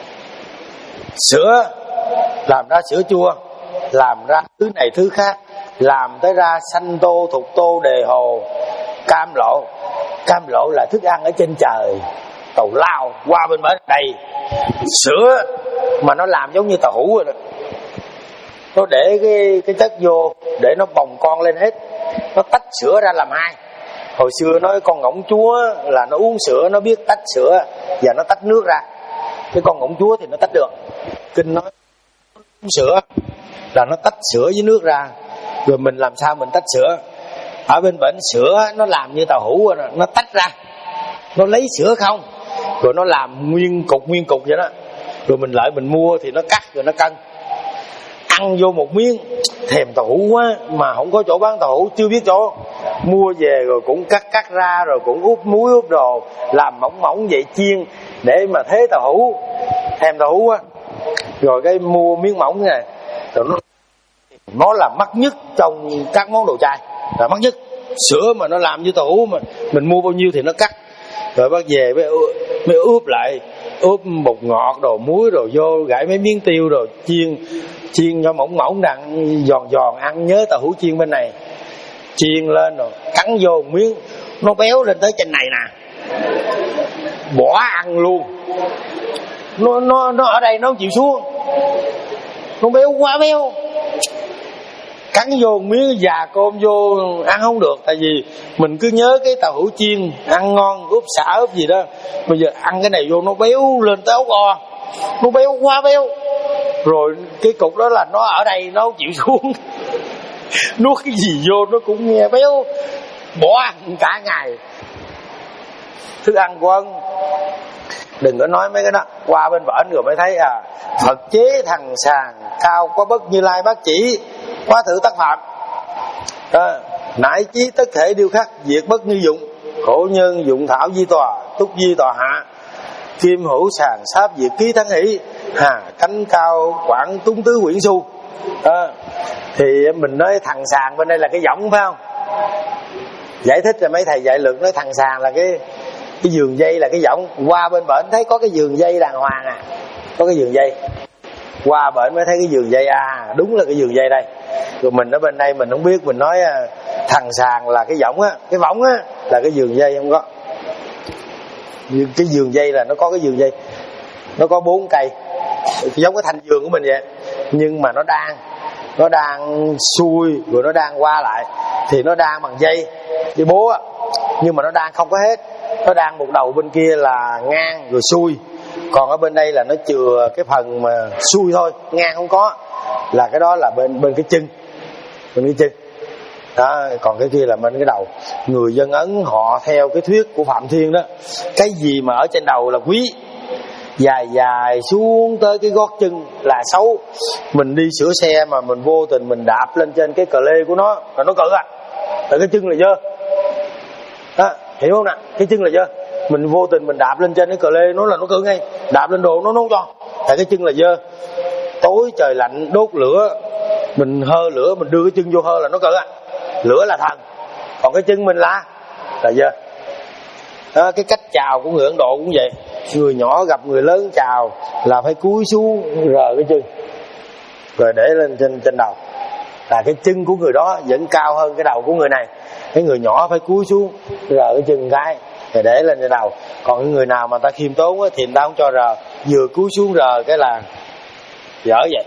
Sữa làm ra sữa chua, làm ra thứ này thứ khác, làm tới ra xanh tô, thục tô, đề hồ, cam lộ. Cam lộ là thức ăn ở trên trời, tàu lao qua bên bển đầy. Sữa mà nó làm giống như tàu hũ rồi đó. Nó để cái cái chất vô để nó bồng con lên hết, nó tách sữa ra làm hai. Hồi xưa nói con ngỗng chúa là nó uống sữa nó biết tách sữa và nó tách nước ra, cái con ngỗng chúa thì nó tách được. Kinh nói uống sữa là nó tách sữa với nước ra, rồi mình làm sao mình tách sữa? Ở bên bển sữa nó làm như tàu hũ rồi, nó tách ra, nó lấy sữa không, rồi nó làm nguyên cục nguyên cục vậy đó, rồi mình lại mình mua thì nó cắt rồi nó cân. Ăn vô một miếng thèm tàu hũ quá, mà không có chỗ bán tàu hũ, chưa biết chỗ, mua về rồi cũng cắt cắt ra, rồi cũng úp muối úp đồ làm mỏng mỏng vậy chiên để mà thế tàu hũ. Thèm tàu hũ quá, rồi cái mua miếng mỏng này, rồi nó nó là mắc nhất trong các món đồ chay, là mắc nhất. Sữa mà nó làm như tàu hũ, mà mình mua bao nhiêu thì nó cắt, rồi bắt về mới, mới ướp lại, ướp bột ngọt đồ muối rồi vô gãi mấy miếng tiêu rồi chiên chiên cho mỏng mỏng đặng giòn giòn ăn. Nhớ tàu hũ chiên bên này, chiên lên rồi cắn vô một miếng nó béo lên tới trên này nè, bỏ ăn luôn. Nó nó nó ở đây nó không chịu xuống, nó béo quá béo, cắn vô một miếng già cơm vô ăn không được. Tại vì mình cứ nhớ cái tàu hũ chiên ăn ngon, ướp xả ướp gì đó, bây giờ ăn cái này vô nó béo lên tới ốc o, nó béo quá béo. Rồi cái cục đó là nó ở đây nó không chịu xuống, nuốt cái gì vô nó cũng nghe béo, bỏ ăn cả ngày. Thức ăn của ân đừng có nói mấy cái đó, qua bên bển rồi mới thấy à, Phật chế thằng sàng cao quá bất Như Lai bác chỉ, quá thử tác phạm à, nại chí tất thể điêu khắc diệt bất như dụng, khổ nhân dụng thảo di tòa túc di tòa hạ, kim hữu sàng sáp diệt ký thắng hỷ, hà cánh cao quảng túng tứ quyển su à, thì mình nói thằng sàng bên đây là cái võng phải không? Giải thích cho mấy thầy dạy lực nói thằng sàng là cái cái giường dây là cái võng. Qua bên bển thấy có cái giường dây đàng hoàng à, có cái giường dây, qua bển mới thấy cái giường dây, à đúng là cái giường dây đây. Rồi mình ở bên đây mình không biết, mình nói thằng sàng là cái võng á, cái võng á là cái giường dây không có. Cái giường dây là nó có cái giường dây, nó có bốn cây giống cái thành giường của mình vậy, nhưng mà nó đang nó đang xuôi rồi nó đang qua lại, thì nó đang bằng dây dây bố á, nhưng mà nó đang không có hết, nó đang một đầu bên kia là ngang rồi xuôi, còn ở bên đây là nó chừa cái phần mà xuôi thôi, ngang không có, là cái đó là bên bên cái chân, bên cái chân đó, còn cái kia là bên cái đầu. Người dân Ấn họ theo cái thuyết của Phạm Thiên đó, cái gì mà ở trên đầu là quý, dài dài xuống tới cái gót chân là xấu. Mình đi sửa xe mà mình vô tình mình đạp lên trên cái cờ lê của nó là nó cự à, là cái chân là dơ đó, hiểu không nè? Cái chân là dơ, mình vô tình mình đạp lên trên cái cờ lê nó là nó cự ngay, đạp lên đồ nó không cho, tại cái chân là dơ. Tối trời lạnh đốt lửa, mình hơ lửa mình đưa cái chân vô hơ là nó cự à, lửa là thần, còn cái chân mình là là dơ đó. Cái cách chào của người Ấn Độ cũng vậy, người nhỏ gặp người lớn chào là phải cúi xuống rờ cái chân rồi để lên trên trên đầu, là cái chân của người đó vẫn cao hơn cái đầu của người này. Cái người nhỏ phải cúi xuống rờ cái chân cái rồi để lên trên đầu, còn cái người nào mà ta khiêm tốn á, thì người ta không cho rờ, vừa cúi xuống rờ cái là dở vậy.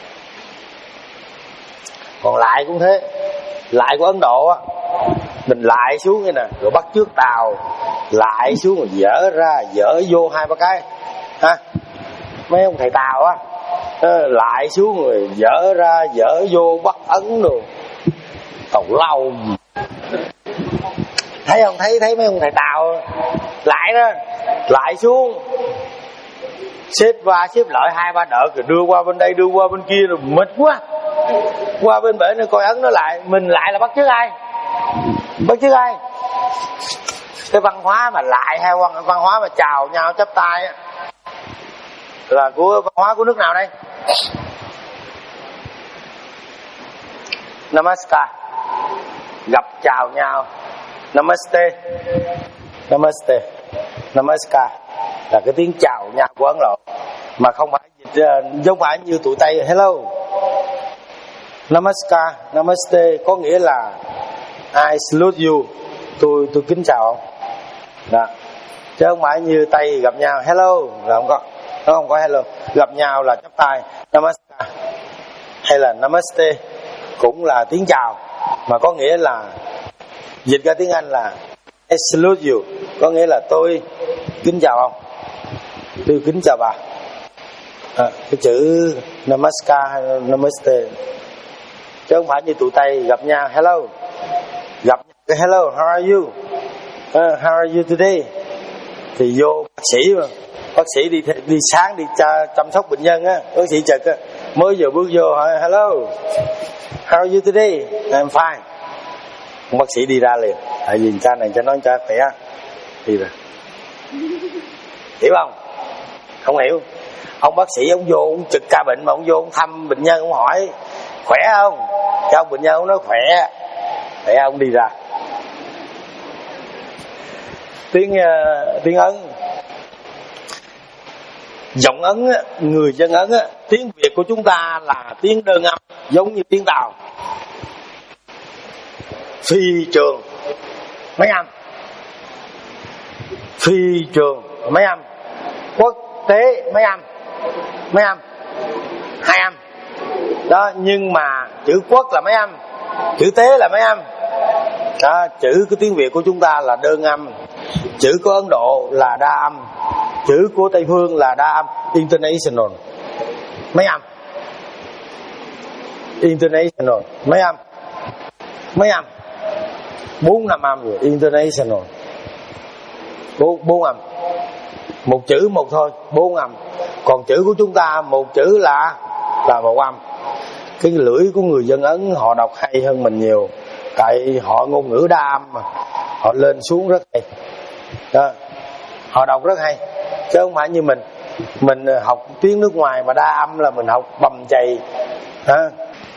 Còn lại cũng thế, lại của Ấn Độ á, mình lại xuống như nè, rồi bắt trước tàu lại xuống rồi dở ra dở vô hai ba cái ha, mấy ông thầy tàu á lại xuống rồi dở ra dở vô bắt ấn đồ tàu lâu gì, thấy không? Thấy thấy mấy ông thầy tàu lại đó, lại xuống xếp qua xếp lại hai ba đợt rồi đưa qua bên đây đưa qua bên kia rồi mệt quá. Qua bên bển coi ấn nó lại, mình lại là bắt chước ai? Bắt chước ai? Cái văn hóa mà lại hay văn, văn hóa mà chào nhau chắp tay á, là của văn hóa của nước nào đây? Namaskar, gặp chào nhau, Namaste, Namaste, Namaskar là cái tiếng chào nhau của Ấn Độ, mà không phải dịch giống phải như tụi Tây hello. Namaskar, Namaste có nghĩa là I salute you, tôi tôi kính chào ông. Đó. Chứ không phải như Tây gặp nhau hello là không có. nó không có hello. Gặp nhau là chắp tay namaskar hay là namaste, cũng là tiếng chào, mà có nghĩa là dịch ra tiếng Anh là I salute you, có nghĩa là tôi kính chào ông, tôi kính chào bà. À, cái chữ namaskar hay namaste, chứ không phải như tụi Tây gặp nhau hello, gặp cái hello how are you, uh, how are you today, thì vô bác sĩ mà bác sĩ đi đi sáng đi chăm sóc bệnh nhân á, bác sĩ trực á, mới vừa bước vô hỏi hello how are you today, I'm fine, bác sĩ đi ra liền, tại vì cha này cho nói cho khỏe đi rồi, hiểu không? Không hiểu. Ông bác sĩ ông vô ông trực ca bệnh mà ông vô ông thăm bệnh nhân, ông hỏi khỏe không, cho ông bệnh nhân ông nói khỏe, để ông đi ra. Tiếng uh, tiếng Ấn, giọng Ấn á, người dân Ấn á, tiếng Việt của chúng ta là tiếng đơn âm giống như tiếng Tàu. Phi trường mấy âm, phi trường mấy âm, quốc tế mấy âm, mấy âm, hai âm đó. Nhưng mà chữ quốc là mấy âm, chữ tế là mấy âm đó. Chữ của tiếng Việt của chúng ta là đơn âm, chữ của Ấn Độ là đa âm, chữ của Tây Phương là đa âm, international mấy âm, international mấy âm, mấy âm, bốn năm âm rồi, international bốn bốn âm, một chữ một thôi, bốn âm. Còn chữ của chúng ta một chữ là là một âm. Cái lưỡi của người dân Ấn họ đọc hay hơn mình nhiều, tại họ ngôn ngữ đa âm mà, họ lên xuống rất hay đó. Họ đọc rất hay, chứ không phải như mình mình học tiếng nước ngoài mà đa âm là mình học bầm chày hả?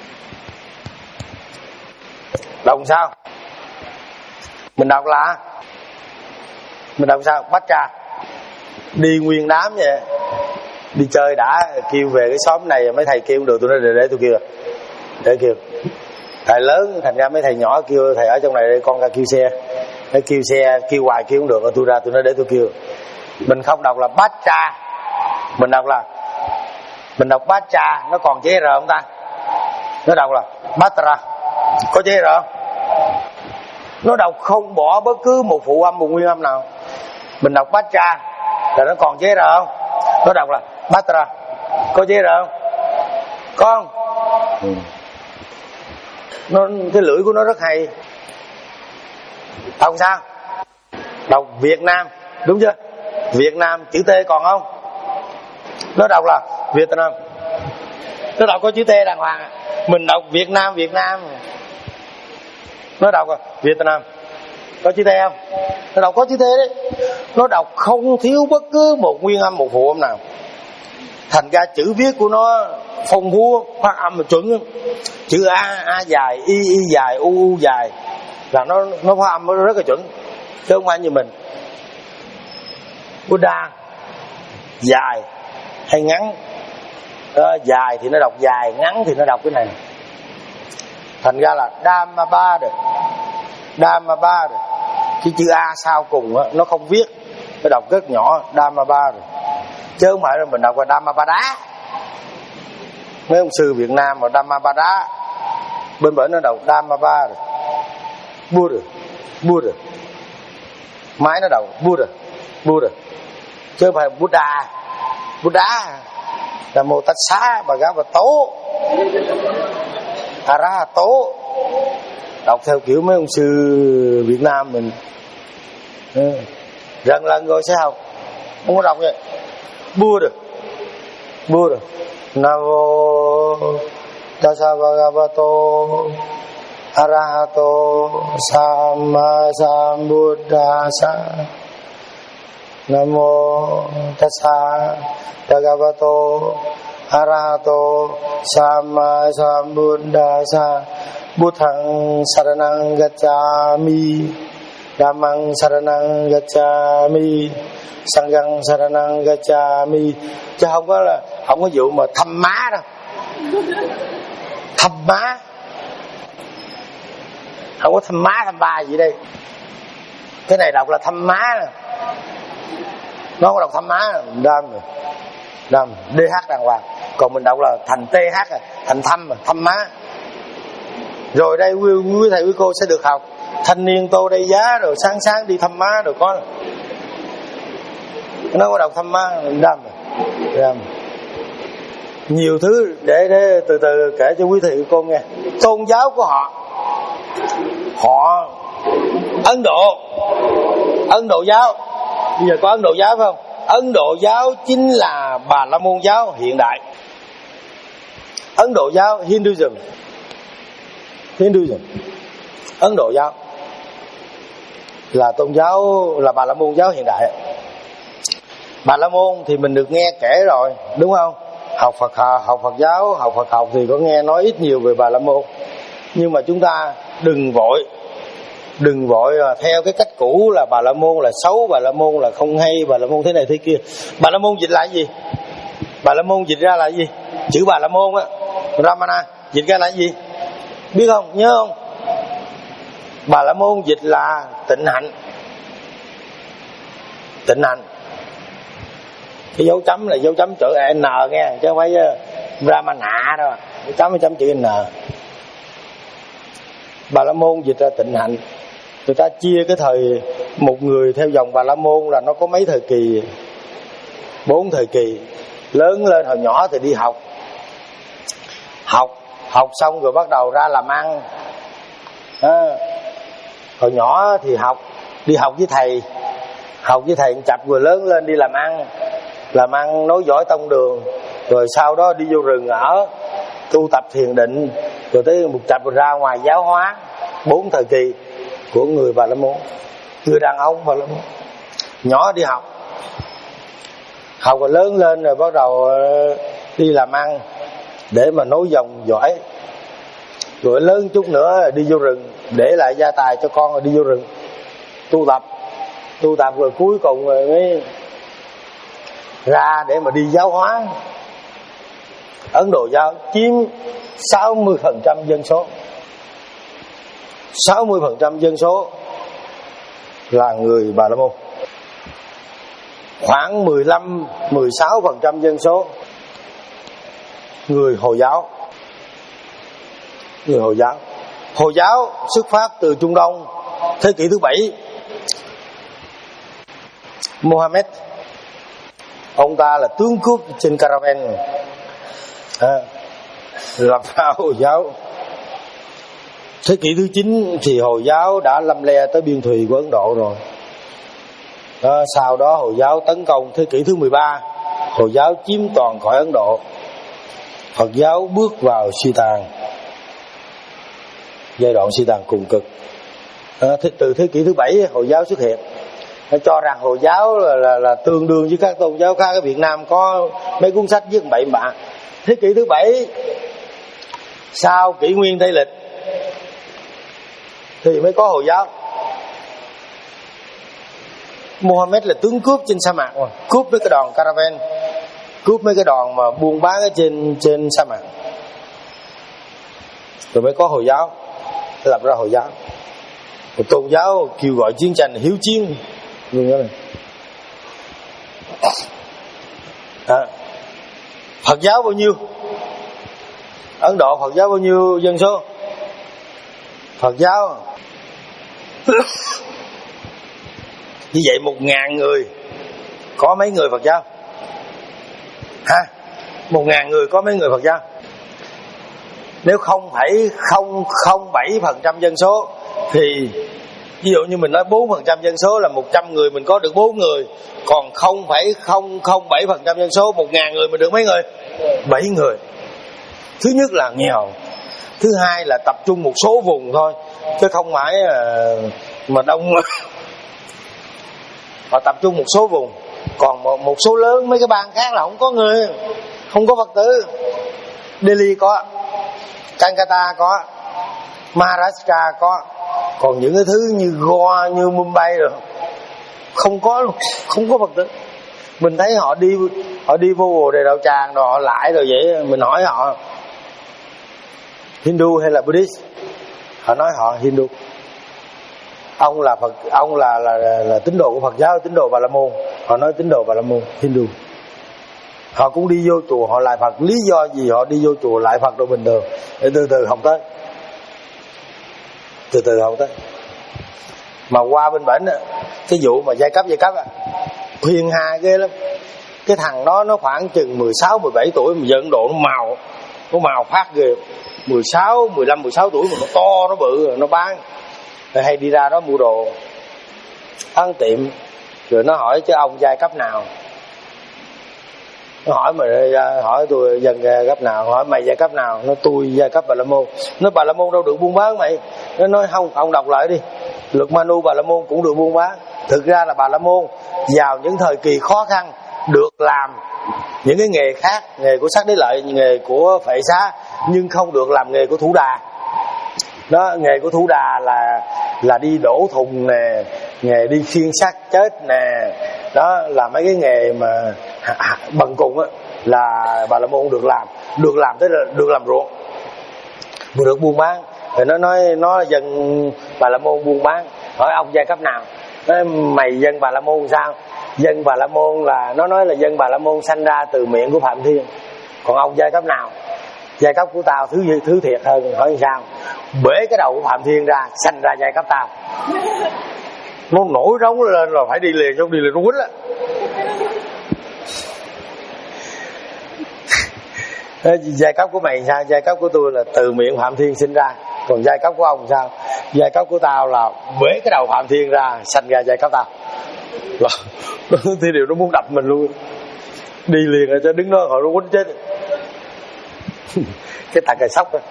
Đọc sao? Mình đọc là mình đọc sao? Bát Trà. Đi nguyên đám vậy, đi chơi đã kêu về cái xóm này, mấy thầy kêu không được, tôi nói để, để tôi kêu, để kêu thầy lớn, thành ra mấy thầy nhỏ kêu thầy ở trong này đây, con ra kêu xe, để kêu xe kêu hoài kêu không được, tôi ra tôi nói để tôi kêu. Mình không đọc là Bát Trà, mình đọc là mình đọc Bát Trà, nó còn chữ r không ta? Nó đọc là Bát Trà, có chữ r không? Nó đọc không bỏ bất cứ một phụ âm, một nguyên âm nào. Mình đọc Bát Trà là nó còn chữ r không? Nó đọc là Bát Trà, có chữ r không? Con ừ. Nó, cái lưỡi của nó rất hay. Đọc sao? Đọc Việt Nam, đúng chưa? Việt Nam chữ T còn không? Nó đọc là Việt Nam, nó đọc có chữ T đàng hoàng. Mình đọc Việt Nam, Việt Nam, nó đọc là Việt Nam, có chữ T không? Nó đọc có chữ T đấy. Nó đọc không thiếu bất cứ một nguyên âm, một phụ âm nào. Thành ra chữ viết của nó phong phú, phát âm mà chuẩn. Chữ A, A dài, Y, Y dài, U, U dài là nó nó phát âm nó rất là chuẩn, chứ không phải như mình. Buddha dài hay ngắn đó, dài thì nó đọc dài, ngắn thì nó đọc cái này. Thành ra là Dhamma rồi, Dhamma rồi, cái chữ A sau cùng đó, nó không viết, nó đọc rất nhỏ, Dhamma rồi, chứ không phải là mình đọc là Dhammapada. Mấy ông sư Việt Nam mà Dhammapada, bên bển nó đọc Dhamma rồi, Buddha, Buddha, máy nó đọc Buddha, Buddha, chứ không phải Buddha, Buddha là Mô Tát Xá Bà Gá Bà Tố, A Ra Tố, đọc theo kiểu mấy ông sư Việt Nam mình. Ừ. Lần lần rồi sẽ học, không có đọc vậy. Buddha, Buddha, Namo Tassa Bhagavato Arahato Samma Sambuddhassa, Namo Tassa Bhagavato Arahato Samma Sambuddhassa, Buddhang Saranang Gacchami, Dhammang Saranang Gacchami, Sanghang Saranang Gacchami. Chứ không có là không có vụ mà thăm má đâu. Thăm má, không có thăm má thăm ba gì đây. Cái này đọc là thăm má nè, nó không đọc thăm má, đam rồi. Đâm, đê hát đàng hoàng. Còn mình đọc là thành tê hát, thành thăm, thăm má. Rồi đây quý, quý thầy quý cô sẽ được học thanh niên tô đây giá, rồi sáng sáng đi thăm má, rồi có nó có đọc thăm má. Đâm, đâm. Nhiều thứ để, để từ từ kể cho quý thầy quý cô nghe. Tôn giáo của họ, họ Ấn Độ, Ấn Độ giáo. Bây giờ có Ấn Độ giáo phải không? Ấn Độ giáo chính là Bà La Môn giáo hiện đại. Ấn Độ giáo Hinduism, Hinduism, Ấn Độ giáo là tôn giáo, là Bà La Môn giáo hiện đại. Bà La Môn thì mình được nghe kể rồi, đúng không? Học Phật học Phật giáo, học Phật học thì có nghe nói ít nhiều về Bà La Môn. Nhưng mà chúng ta đừng vội, đừng vội theo cái cách cũ là Bà La Môn là xấu, Bà La Môn là không hay, Bà La Môn thế này thế kia. Bà La Môn dịch là cái gì? Bà La Môn dịch ra là cái gì? Chữ Bà La Môn á, Ramana dịch ra là cái gì? Biết không? Nhớ không? Bà La Môn dịch là tịnh hạnh. Tịnh hạnh. Cái dấu chấm là dấu chấm chữ N nghe, chứ không phải Ramana đâu. Dấu chấm là chấm chữ N. Bà La Môn dịch ra tịnh hạnh. Người ta chia cái thời một người theo dòng Bà La Môn là nó có mấy thời kỳ, bốn thời kỳ. Lớn lên hồi nhỏ thì đi học, học học xong rồi bắt đầu ra làm ăn. À, hồi nhỏ thì học, đi học với thầy, học với thầy chập, rồi lớn lên đi làm ăn, làm ăn nối dõi tông đường, rồi sau đó đi vô rừng ở, tu tập thiền định, rồi tới một chập rồi ra ngoài giáo hóa. Bốn thời kỳ của người Bà La Môn. Người đàn ông Bà La Môn nhỏ đi học, học rồi lớn lên rồi bắt đầu đi làm ăn để mà nối dòng dõi, rồi lớn chút nữa đi vô rừng để lại gia tài cho con, rồi đi vô rừng tu tập, tu tập rồi cuối cùng rồi mới ra để mà đi giáo hóa. Ấn Độ giáo chiếm sáu mươi phần trăm dân số, sáu mươi phần trăm dân số là người Bà La Môn. Khoảng mười lăm đến mười sáu phần trăm dân số người Hồi giáo. Người Hồi giáo Hồi giáo xuất phát từ Trung Đông thế kỷ thứ bảy. Mohammed, ông ta là tướng cướp trên caravan, à, lập ra Hồi giáo. Thế kỷ thứ chín thì Hồi giáo đã lâm le tới biên thùy của Ấn Độ rồi. Đó, sau đó Hồi giáo tấn công. Thế kỷ thứ mười ba Hồi giáo chiếm toàn cõi Ấn Độ. Phật giáo bước vào suy tàn, giai đoạn suy tàn cùng cực. À, từ thế kỷ thứ bảy Hồi giáo xuất hiện. Nó cho rằng Hồi giáo là, là, là tương đương với các tôn giáo khác. Ở Việt Nam có mấy cuốn sách viết bậy bạ. Thế kỷ thứ bảy sau kỷ nguyên Tây lịch thì mới có Hồi giáo. Mohammed là tướng cướp trên sa mạc mà, cướp mấy cái đoàn caravan, cướp mấy cái đoàn mà buôn bán ở trên trên sa mạc, rồi mới có Hồi giáo, lập ra Hồi giáo. Một tôn giáo kêu gọi chiến tranh, hiếu chiến. À, Phật giáo bao nhiêu? Ấn Độ Phật giáo bao nhiêu dân số? Phật giáo như vậy một ngàn người có mấy người Phật giáo? Ha, một ngàn người có mấy người Phật giáo? Nếu không phẩy không không bảy phần trăm dân số thì ví dụ như mình nói bốn phần trăm dân số là một trăm người, mình có được bốn người. Còn không phẩy không không bảy phần trăm dân số, một ngàn người mình được mấy người? Bảy người. Thứ nhất là nghèo, thứ hai là tập trung một số vùng thôi, chứ không phải mà đông. Họ tập trung một số vùng, còn một số lớn mấy cái bang khác là không có người, không có Phật tử. Delhi có, Calcutta có, Maharashtra có, còn những cái thứ như Goa, như Mumbai rồi không có luôn, không có Phật tử. Mình thấy họ đi họ đi vô Bồ Đề Đạo Tràng rồi họ lại rồi vậy, mình hỏi họ Hindu hay là Buddhist, họ nói họ Hindu. Ông là Phật, ông là là, là là tín đồ của Phật giáo, tín đồ Bà La Môn, họ nói tín đồ Bà La Môn, Hindu. Họ cũng đi vô chùa họ lại Phật. Lý do gì họ đi vô chùa lại Phật đồ bình thường? Để từ từ học tới, từ từ học tới. Mà qua bên bển cái vụ mà giai cấp giai cấp à, phiền hà ghê lắm. Cái thằng đó nó khoảng chừng mười sáu mười bảy tuổi mà giận độ nó màu, nó màu phát ghê. Mười sáu mười lăm mười sáu tuổi mà nó to nó bự, nó bán. Rồi hay đi ra đó mua đồ, ăn tiệm. Rồi nó hỏi chứ ông giai cấp nào? Nó hỏi mà hỏi tôi dân giai cấp nào? Hỏi mày giai cấp nào? Nó tôi giai cấp Bà La Môn. Nó Bà La Môn đâu được buôn bán mày. Nó nói không, ông đọc lại đi. Luật Manu Bà La Môn cũng được buôn bán. Thực ra là Bà La Môn vào những thời kỳ khó khăn được làm những cái nghề khác, nghề của sắc đế lợi, nghề của phệ xá, nhưng không được làm nghề của thủ đà. Đó, nghề của thủ đà là là đi đổ thùng nè, nghề đi khiêng xác chết nè, đó là mấy cái nghề mà bần cùng á, là Bà La Môn được làm, được làm tới là được làm ruộng, vừa được buôn bán. Rồi nó nói nó dân Bà La Môn buôn bán. Hỏi ông giai cấp nào? Nói mày dân Bà La Môn sao? Dân Bà La Môn là nó nói là dân Bà La Môn sanh ra từ miệng của Phạm Thiên. Còn ông giai cấp nào? Giai cấp của tao thứ thứ thiệt hơn. Hỏi sao? Bể cái đầu của Phạm Thiên ra, sanh ra giai cấp tao. Nó nổi rống lên rồi phải đi liền, không đi liền nó quýnh á. Giai cấp của mày sao? Giai cấp của tôi là từ miệng Phạm Thiên sinh ra. Còn giai cấp của ông sao? Giai cấp của tao là bể cái đầu Phạm Thiên ra, sanh ra giai cấp tao. Thì điều nó muốn đập mình luôn. Đi liền rồi cho đứng đó họ nó quýnh chết. Cái tạc cài sóc đó.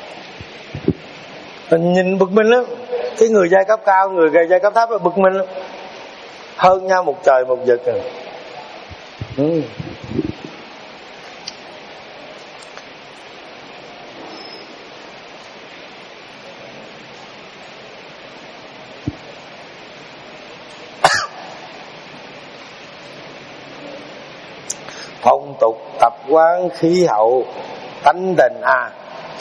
Mình nhìn bực mình lắm. Cái người giai cấp cao, người giai cấp thấp bực mình lắm. Hơn nhau một trời một vực rồi. Ừ. Phong tục tập quán khí hậu tánh tình à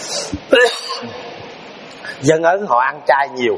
dân Ấn họ ăn chay nhiều.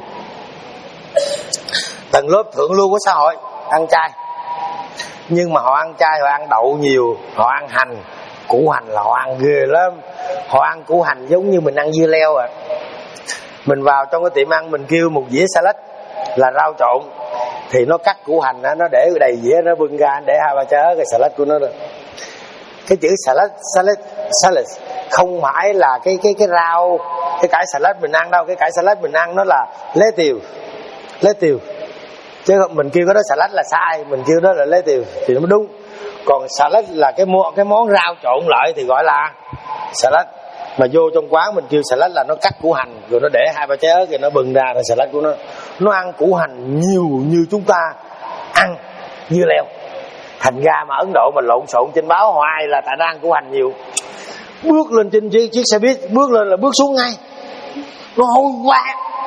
Tầng lớp thượng lưu của xã hội ăn chay, nhưng mà họ ăn chay họ ăn đậu nhiều, họ ăn hành, củ hành là họ ăn ghê lắm. Họ ăn củ hành giống như mình ăn dưa leo à. Mình vào trong cái tiệm ăn mình kêu một dĩa salad là rau trộn, thì nó cắt củ hành đó, nó để đầy dĩa, nó bưng ra để hai ba chớ cái salad của nó rồi. Cái chữ salad salad salad không phải là cái cái cái rau cái cải salad mình ăn đâu. Cái cải salad mình ăn nó là lế tiều, lế tiều, chứ không mình kêu cái đó salad là sai, mình kêu đó là lế tiều thì nó mới đúng. Còn salad là cái món cái món rau trộn lại thì gọi là salad. Mà vô trong quán mình kêu salad là nó cắt củ hành rồi nó để hai ba trái ớt rồi nó bừng ra là salad của nó. Nó ăn củ hành nhiều như chúng ta ăn dưa leo. Thành ra mà Ấn Độ mà lộn xộn trên báo hoài là tại nó ăn củ hành nhiều. Bước lên trên chiếc, chiếc xe buýt, bước lên là bước xuống ngay. Nó hôi quá,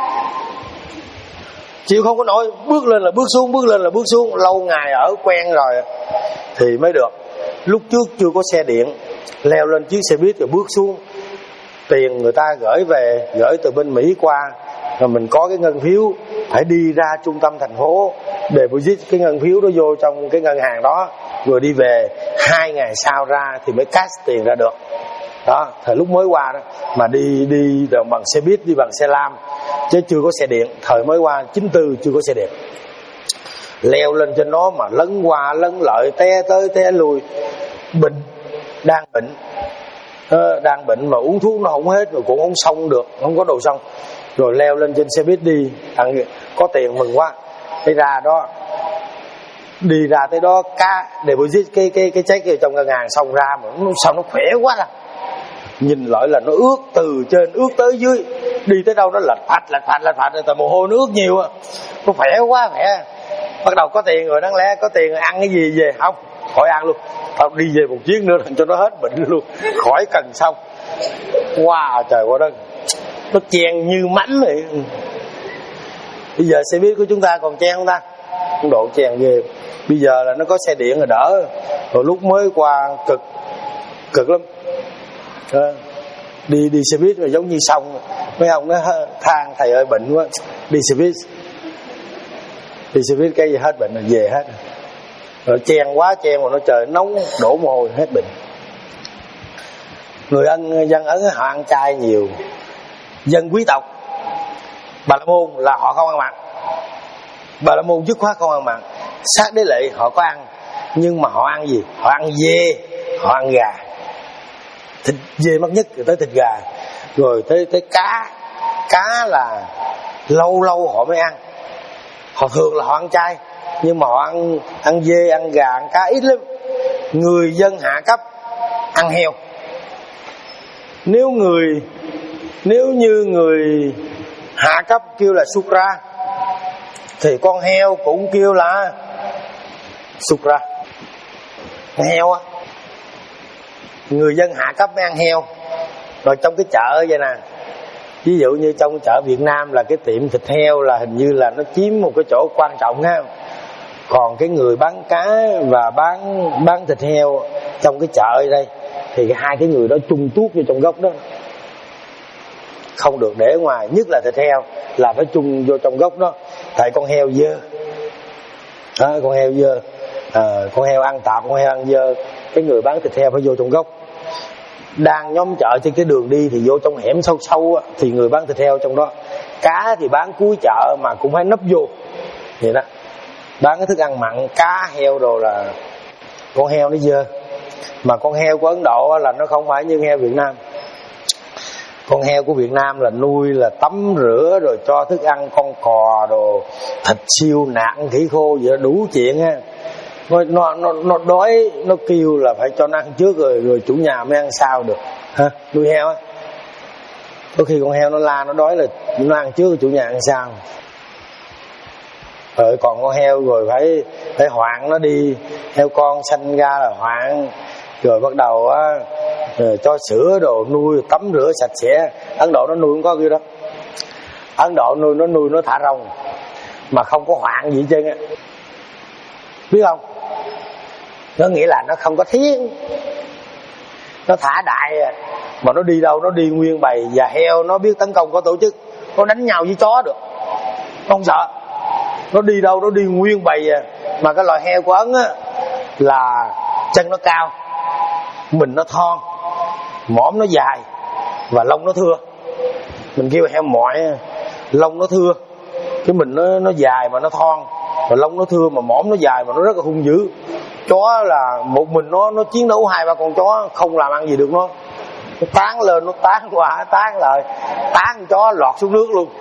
chịu không có nổi. Bước lên là bước xuống, bước lên là bước xuống. Lâu ngày ở quen rồi thì mới được. Lúc trước chưa có xe điện, leo lên chiếc xe buýt rồi bước xuống, tiền người ta gửi về, gửi từ bên Mỹ qua, rồi mình có cái ngân phiếu, phải đi ra trung tâm thành phố deposit cái ngân phiếu đó vô trong cái ngân hàng đó, rồi đi về. Hai ngày sau ra thì mới cash tiền ra được. Đó, thời lúc mới qua đó mà đi đi bằng xe buýt, đi bằng xe lam, chứ chưa có xe điện. Thời mới qua chín tư chưa có xe điện, leo lên trên nó mà lấn qua lấn lợi, té tới té lui. Bệnh, đang bệnh, ờ, đang bệnh mà uống thuốc nó không hết, rồi cũng không xong được, không có đồ xong, rồi leo lên trên xe buýt đi, thằng có tiền mừng quá, đi ra đó, đi ra tới đó cá deposit cái cái cái check trong ngân hàng, xong ra mà nó, sao nó khỏe quá là nhìn lại là nó ướt từ trên ướt tới dưới, đi tới đâu nó lạch phạch lạch phạch lạch phạch, tại mồ hôi nó ướt nhiều á, nó khỏe quá khỏe. Bắt đầu có tiền rồi, đáng lẽ có tiền rồi ăn cái gì về không, khỏi ăn luôn, tao đi về một chuyến nữa cho nó hết bệnh luôn, khỏi cần xong. Wow, trời quá đất, nó chen như mánh vậy. Bây giờ xe buýt của chúng ta còn chen không ta? Độ chen ghê. Bây giờ là nó có xe điện rồi đỡ, rồi lúc mới qua cực cực lắm. À, đi đi xe buýt mà giống như xong. Mấy ông nó than thầy ơi bệnh quá, đi xe buýt, đi xe buýt cái gì hết bệnh rồi về hết. rồi chen quá chen mà nó trời nóng đổ mồ hôi hết bệnh. Người Ân dân Ấn họ ăn chay nhiều. Dân quý tộc Bà La Môn là họ không ăn mặn. Bà La Môn dứt khoát không ăn mặn. Sát Đế Lệ họ có ăn, nhưng mà họ ăn gì? Họ ăn dê, họ ăn gà. Thịt dê mắc nhất, rồi tới thịt gà, rồi tới tới cá. Cá là lâu lâu họ mới ăn. Họ thường là họ ăn chay, nhưng mà họ ăn ăn dê, ăn gà, ăn cá ít lắm. Người dân hạ cấp ăn heo. Nếu người Nếu như người hạ cấp kêu là Sukra, thì con heo cũng kêu là Sukra. Heo á, người dân hạ cấp mới ăn heo. Rồi trong cái chợ vậy nè, ví dụ như trong chợ Việt Nam là cái tiệm thịt heo là hình như là nó chiếm một cái chỗ quan trọng ha. Còn cái người bán cá và bán bán thịt heo trong cái chợ ở đây thì hai cái người đó chung tuốt vô trong gốc đó, không được để ngoài. Nhất là thịt heo là phải chung vô trong gốc đó. Tại con heo dơ đó, con heo dơ à, con heo ăn tạp, con heo ăn dơ. Cái người bán thịt heo phải vô trong gốc. Đang nhóm chợ trên cái đường đi thì vô trong hẻm sâu sâu á, thì người bán thịt heo trong đó. Cá thì bán cuối chợ mà cũng phải nấp vô vậy đó. Bán cái thức ăn mặn, cá, heo đồ là con heo nó dơ. Mà con heo của Ấn Độ là nó không phải như heo Việt Nam. Con heo của Việt Nam là nuôi là tắm rửa rồi cho thức ăn con cò đồ, thịt siêu nạc, khỉ khô vậy đó, đủ chuyện ha. Nó, nó, nó, nó đói, nó kêu là phải cho nó ăn trước rồi, rồi chủ nhà mới ăn sau được ha. Nuôi heo á, có khi con heo nó la, nó đói là nó ăn trước rồi chủ nhà ăn sau. Rồi còn con heo rồi phải phải hoạn nó đi. Heo con sanh ra là hoạn, rồi bắt đầu á, rồi cho sữa đồ, nuôi tắm rửa sạch sẽ. Ấn Độ nó nuôi không có kiểu đó. Ấn Độ nuôi nó nuôi nó thả rông mà không có hoạn gì hết trơn á, biết không? Nó nghĩa là nó không có thiến, nó thả đại à. Mà nó đi đâu nó đi nguyên bầy. Và heo nó biết tấn công có tổ chức, nó đánh nhau với chó được, nó không sợ. Nó đi đâu nó đi nguyên bầy à. Mà cái loài heo của Ấn á là chân nó cao, mình nó thon, mõm nó dài và lông nó thưa. Mình kêu heo mọi, lông nó thưa, cái mình nó nó dài mà nó thon, và lông nó thưa mà mõm nó dài mà nó rất là hung dữ. Chó là một mình nó nó chiến đấu hai ba con chó không làm ăn gì được nó. Nó tán lên, nó tán qua, tán lại, tán chó lọt xuống nước luôn.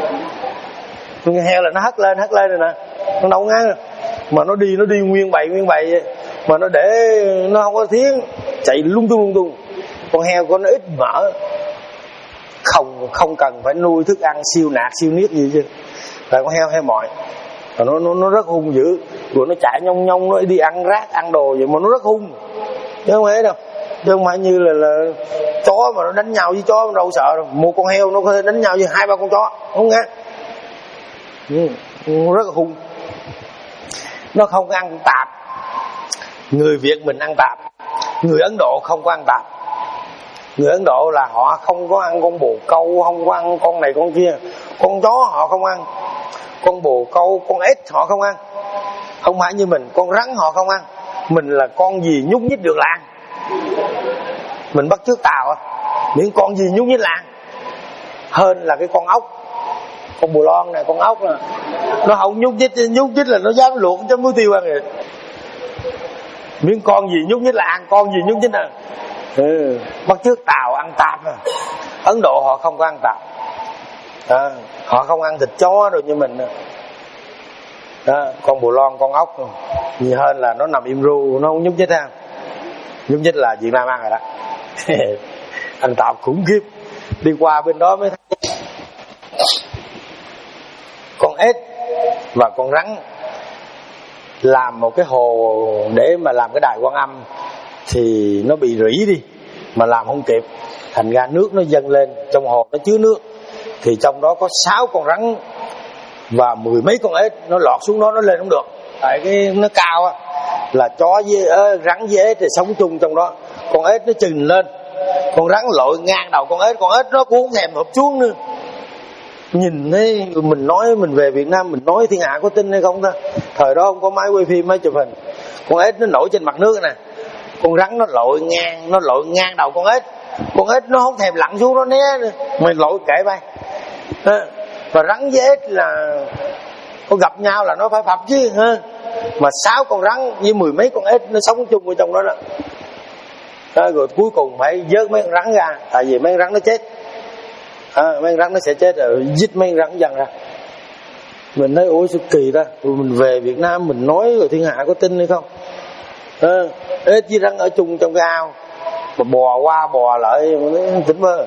Heo là nó hất lên, hất lên rồi nè, nó đâu ngán. Mà nó đi, nó đi nguyên bầy, nguyên bầy mà nó để nó không có thiến, chạy lung tung lung tung. Con heo của nó ít mỡ, không không cần phải nuôi thức ăn siêu nạc, siêu niết gì chứ. Là con heo heo mọi, và nó nó nó rất hung dữ, rồi nó chạy nhông nhông, nó đi ăn rác, ăn đồ vậy mà nó rất hung, chứ không phải đâu. Chứ không phải như là, là chó mà nó đánh nhau với chó đâu sợ đâu. Một con heo nó có thể đánh nhau với hai ba con chó, không nghe. Ừ, rất là hung. Nó không có ăn tạp. Người Việt mình ăn tạp, người Ấn Độ không có ăn tạp. Người Ấn Độ là họ không có ăn con bồ câu, không có ăn con này con kia. Con chó họ không ăn, con bồ câu, con ếch họ không ăn. Không phải như mình, con rắn họ không ăn. Mình là con gì nhúc nhích được là ăn. Mình bắt chước Tàu, những con gì nhúc nhích là ăn. Hơn là cái con ốc, con bồ lon này, con ốc nè, nó không nhúc nhích, nhúc nhích là nó dám luộc cho muối tiêu ăn rồi. Miếng con gì nhúc nhích là ăn, con gì nhúc nhích là ừ. Bắt chước Tàu ăn tạp à. Ấn Độ họ không có ăn tạp à, họ không ăn thịt chó rồi như mình à, con bồ lon, con ốc nhiều hơn là nó nằm im ru, nó không nhúc nhích ha. Nhúc nhích là Việt Nam ăn rồi đó. Ăn tạp khủng khiếp. Đi qua bên đó mới thấy con ếch và con rắn làm một cái hồ để mà làm cái đài Quan Âm thì nó bị rỉ đi mà làm không kịp, thành ra nước nó dâng lên, trong hồ nó chứa nước thì trong đó có sáu con rắn và mười mấy con ếch. Nó lọt xuống đó nó lên không được, tại cái nó cao á, là chó với uh, rắn với ếch thì sống chung trong đó. Con ếch nó chừng lên, con rắn lội ngang đầu con ếch, con ếch nó cũng không thèm hợp xuống nữa. Nhìn thấy mình nói mình về Việt Nam mình nói thiên hạ có tin hay không ta? Thời đó không có máy quay phim, máy chụp hình, Con ếch nó nổi trên mặt nước nè, con rắn nó lội ngang, nó lội ngang đầu con ếch. Con ếch nó không thèm lặn xuống, nó né mình lội kệ bay. À, và rắn với ếch là có gặp nhau là nó phải phập chứ ha. Mà sáu con rắn với mười mấy con ếch nó sống chung ở trong đó đó. À, rồi cuối cùng phải vớt mấy con rắn ra, tại vì mấy con rắn nó chết. À, mấy con rắn nó sẽ chết rồi giết mấy con rắn dần ra. Mình thấy ôi sao kỳ ta, rồi mình về Việt Nam mình nói rồi thiên hạ có tin hay không? À, ếch với rắn ở chung trong cái ao, mà bò qua bò lại tỉnh bơ.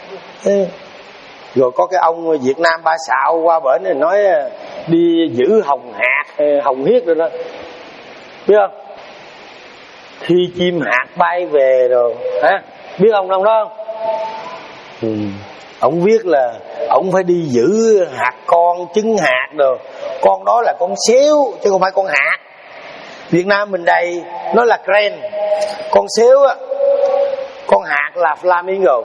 Rồi có cái ông Việt Nam Ba Sạo qua bển này nói đi giữ hồng hạc, hồng hiết rồi đó, biết không? Khi chim hạt bay về rồi, hả? Biết ông đâu đó không? Ừ. Ông viết là ông phải đi giữ hạt con, trứng hạt rồi. Con đó là con xéo chứ không phải con hạt. Việt Nam mình đây nó là kren, con xéo á, con hạt là flamingo.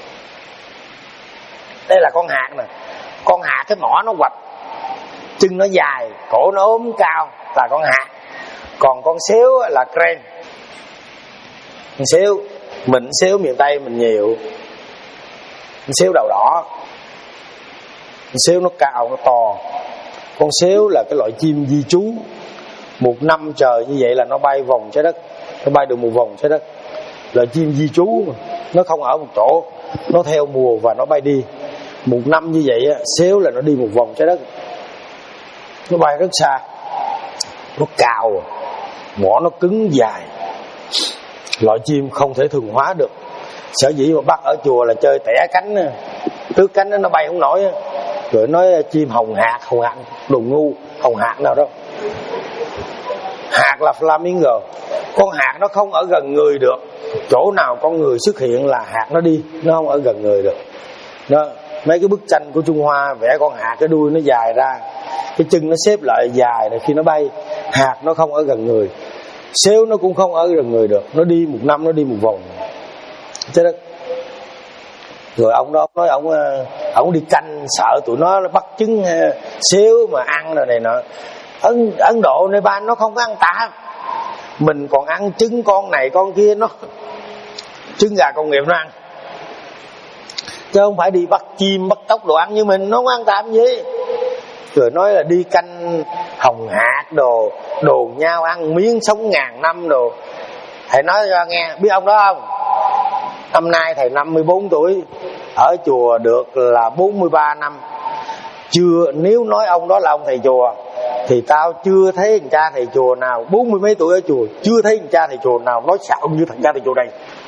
Đây là con hạt nè. Con hạt cái mỏ nó quạch, chân nó dài, cổ nó ốm cao là con hạt. Còn con xéo là kren. Con xéo, mình xéo miền Tây mình nhiều. Con xéo đầu đỏ, con xéo nó cao nó to. Con xéo là cái loại chim di trú. Một năm trời như vậy là nó bay vòng trái đất, nó bay được một vòng trái đất. Là chim di trú mà, nó không ở một chỗ, nó theo mùa và nó bay đi. Một năm như vậy á, xéo là nó đi một vòng trái đất. Nó bay rất xa, nó cao, mỏ nó cứng dài. Loại chim không thể thường hóa được. Sở dĩ mà bắt ở chùa là chơi tẻ cánh, tước cánh nó bay không nổi. Rồi nói chim hồng hạc, hồng hạc đồ ngu, hồng hạc nào đâu. Hạt là flamingo. Con hạt nó không ở gần người được. Chỗ nào con người xuất hiện là hạt nó đi, nó không ở gần người được. Đó, mấy cái bức tranh của Trung Hoa vẽ con hạt cái đuôi nó dài ra, cái chân nó xếp lại dài này khi nó bay. Hạt nó không ở gần người, xéo nó cũng không ở gần người được. Nó đi một năm nó đi một vòng trái đất. Rồi ông đó nói ông ông đi canh sợ tụi nó bắt trứng xéo mà ăn rồi này nọ. Ấn, Ấn Độ Nepal nó không có ăn tạp. Mình còn ăn trứng con này con kia, nó trứng gà công nghiệp nó ăn, chứ không phải đi bắt chim bắt tóc đồ ăn như mình. Nó không ăn tạp gì. Rồi nói là đi canh hồng hạc đồ, đồ nhau ăn miếng sống ngàn năm đồ. Thầy nói cho nghe, biết ông đó không? Năm nay thầy năm mươi bốn tuổi, ở chùa được là bốn mươi ba năm. Chưa, nếu nói ông đó là ông thầy chùa thì tao chưa thấy thằng cha thầy chùa nào bốn mươi mấy tuổi ở chùa, chưa thấy thằng cha thầy chùa nào nói xạo như thằng cha thầy chùa này.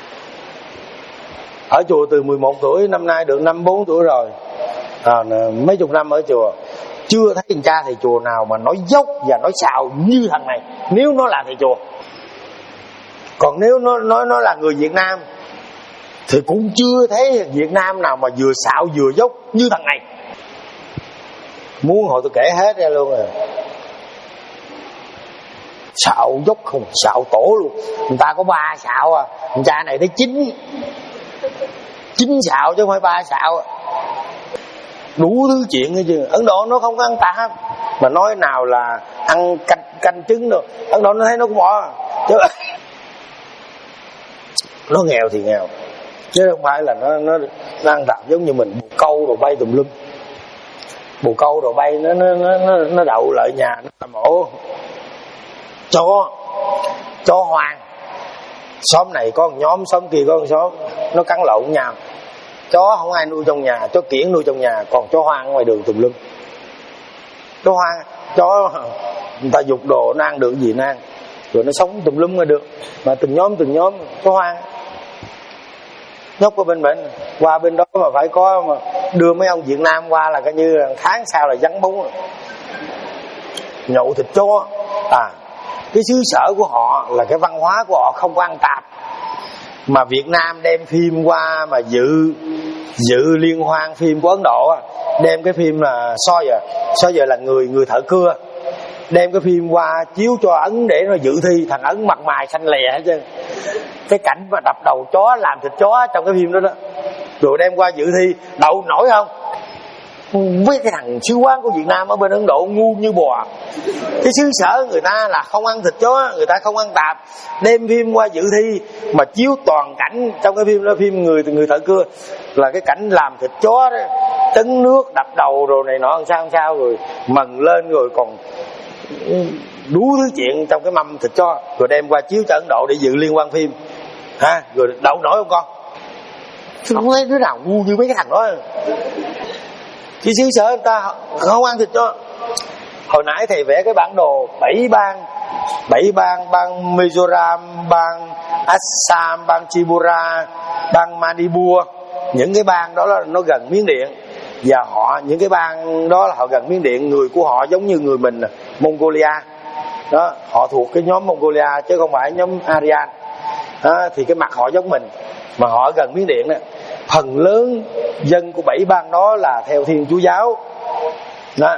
Ở chùa từ mười một tuổi, năm nay được năm mươi bốn tuổi rồi, à, mấy chục năm ở chùa, chưa thấy thằng cha thầy chùa nào mà nói dốc và nói xạo như thằng này, nếu nó là thầy chùa. Còn nếu nó nói nó là người Việt Nam thì cũng chưa thấy Việt Nam nào mà vừa xạo vừa dốc như thằng này. Muốn hồi tôi kể hết ra luôn rồi. Xạo dốc không, xạo tổ luôn. Người ta có ba xạo à, thằng cha này tới chín chín xạo chứ không phải ba xạo à. Đủ thứ chuyện nghe chứ. Ấn Độ nó không có ăn tạp, mà nói nào là ăn canh, canh trứng đâu. Ấn Độ nó thấy nó cũng bỏ chứ. Nó nghèo thì nghèo, chứ không phải là nó nó, nó ăn tạp giống như mình. Bồ câu rồi bay tùm lum, bồ câu rồi bay nó nó nó nó đậu lại nhà nó làm ổ. Chó chó hoang, xóm này có một nhóm, xóm kia có một xóm, nó cắn lộn nhau. Chó không ai nuôi trong nhà, chó kiểng nuôi trong nhà, còn chó hoang ngoài đường tùm lum. Chó hoang, chó người ta giục đồ nó ăn được gì nó ăn, rồi nó sống tùm lum ngoài đường. Mà từng nhóm từng nhóm chó hoang nhốt ở bên bệnh, qua bên đó mà phải có mà đưa mấy ông Việt Nam qua là coi như là tháng sau là vắng bóng, nhậu thịt chó. À, cái xứ sở của họ là cái văn hóa của họ không có ăn tạp. Mà Việt Nam đem phim qua mà dự dự liên hoan phim của Ấn Độ, đem cái phim là so giờ so giờ là người người thợ cưa, đem cái phim qua chiếu cho Ấn để nó dự thi. Thằng Ấn mặt mày xanh lè hết trơn. Cái cảnh mà đập đầu chó, làm thịt chó trong cái phim đó đó, rồi đem qua dự thi, đậu nổi không? với cái thằng sứ quán của Việt Nam ở bên Ấn Độ ngu như bò. Cái xứ sở người ta là không ăn thịt chó, người ta không ăn tạp, đem phim qua dự thi mà chiếu toàn cảnh trong cái phim đó, phim người người thợ cưa, là cái cảnh làm thịt chó đó, trấn nước đập đầu rồi này nọ làm sao làm sao rồi mần lên, rồi còn đủ thứ chuyện trong cái mâm thịt chó, rồi đem qua chiếu cho Ấn Độ để dự liên hoan phim ha, rồi đậu nổi không con? Không thấy đứa nào ngu như mấy cái thằng đó. Cái xứ sở người ta không ăn thịt chó. Hồi nãy thầy vẽ cái bản đồ bảy bang, bảy bang, bang Mizoram, bang Assam, bang Tripura, bang Manipur. Những cái bang đó là nó gần Miến Điện, và họ những cái bang đó là họ gần Miến Điện, người của họ giống như người mình, Mongolia đó, họ thuộc cái nhóm Mongolia chứ không phải nhóm Aryan đó, thì cái mặt họ giống mình mà họ ở gần Miến Điện đó. Phần lớn dân của bảy bang đó là theo Thiên Chúa giáo đó.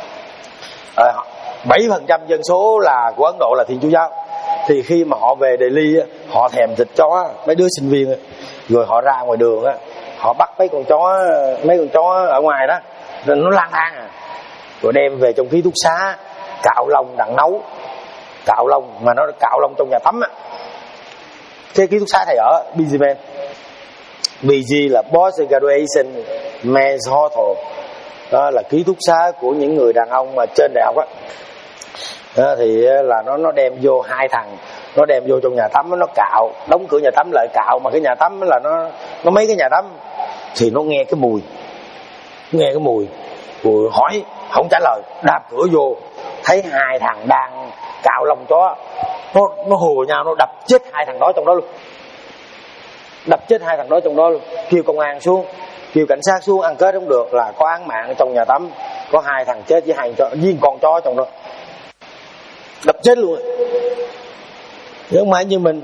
bảy phần trăm dân số là của Ấn Độ là Thiên Chúa giáo. Thì khi mà họ về Delhi, họ thèm thịt chó, mấy đứa sinh viên, rồi họ ra ngoài đường, họ bắt mấy con chó, mấy con chó ở ngoài đó, nên nó lang thang à, rồi đem về trong ký túc xá, cạo lông đặng nấu, cạo lông mà nó cạo lông trong nhà tắm á. Cái ký túc xá thầy ở bê giê Man, bê giê là Post Graduation Men's Hotel, đó là ký túc xá của những người đàn ông mà trên đại học á. Đó, thì là nó nó đem vô hai thằng, nó đem vô trong nhà tắm, nó cạo, đóng cửa nhà tắm lại cạo, mà cái nhà tắm là nó nó mấy cái nhà tắm, thì nó nghe cái mùi, nghe cái mùi, rồi hỏi không trả lời, đạp cửa vô, thấy hai thằng đang cạo lông chó, nó nó hùa nhau, nó đập chết hai thằng đó trong đó luôn, đập chết hai thằng đó trong đó luôn, kêu công an xuống, kêu cảnh sát xuống, ăn kết không được, là có án mạng trong nhà tắm, có hai thằng chết với hai con, với con chó trong đó, đập chết luôn. Chứ không phải như mình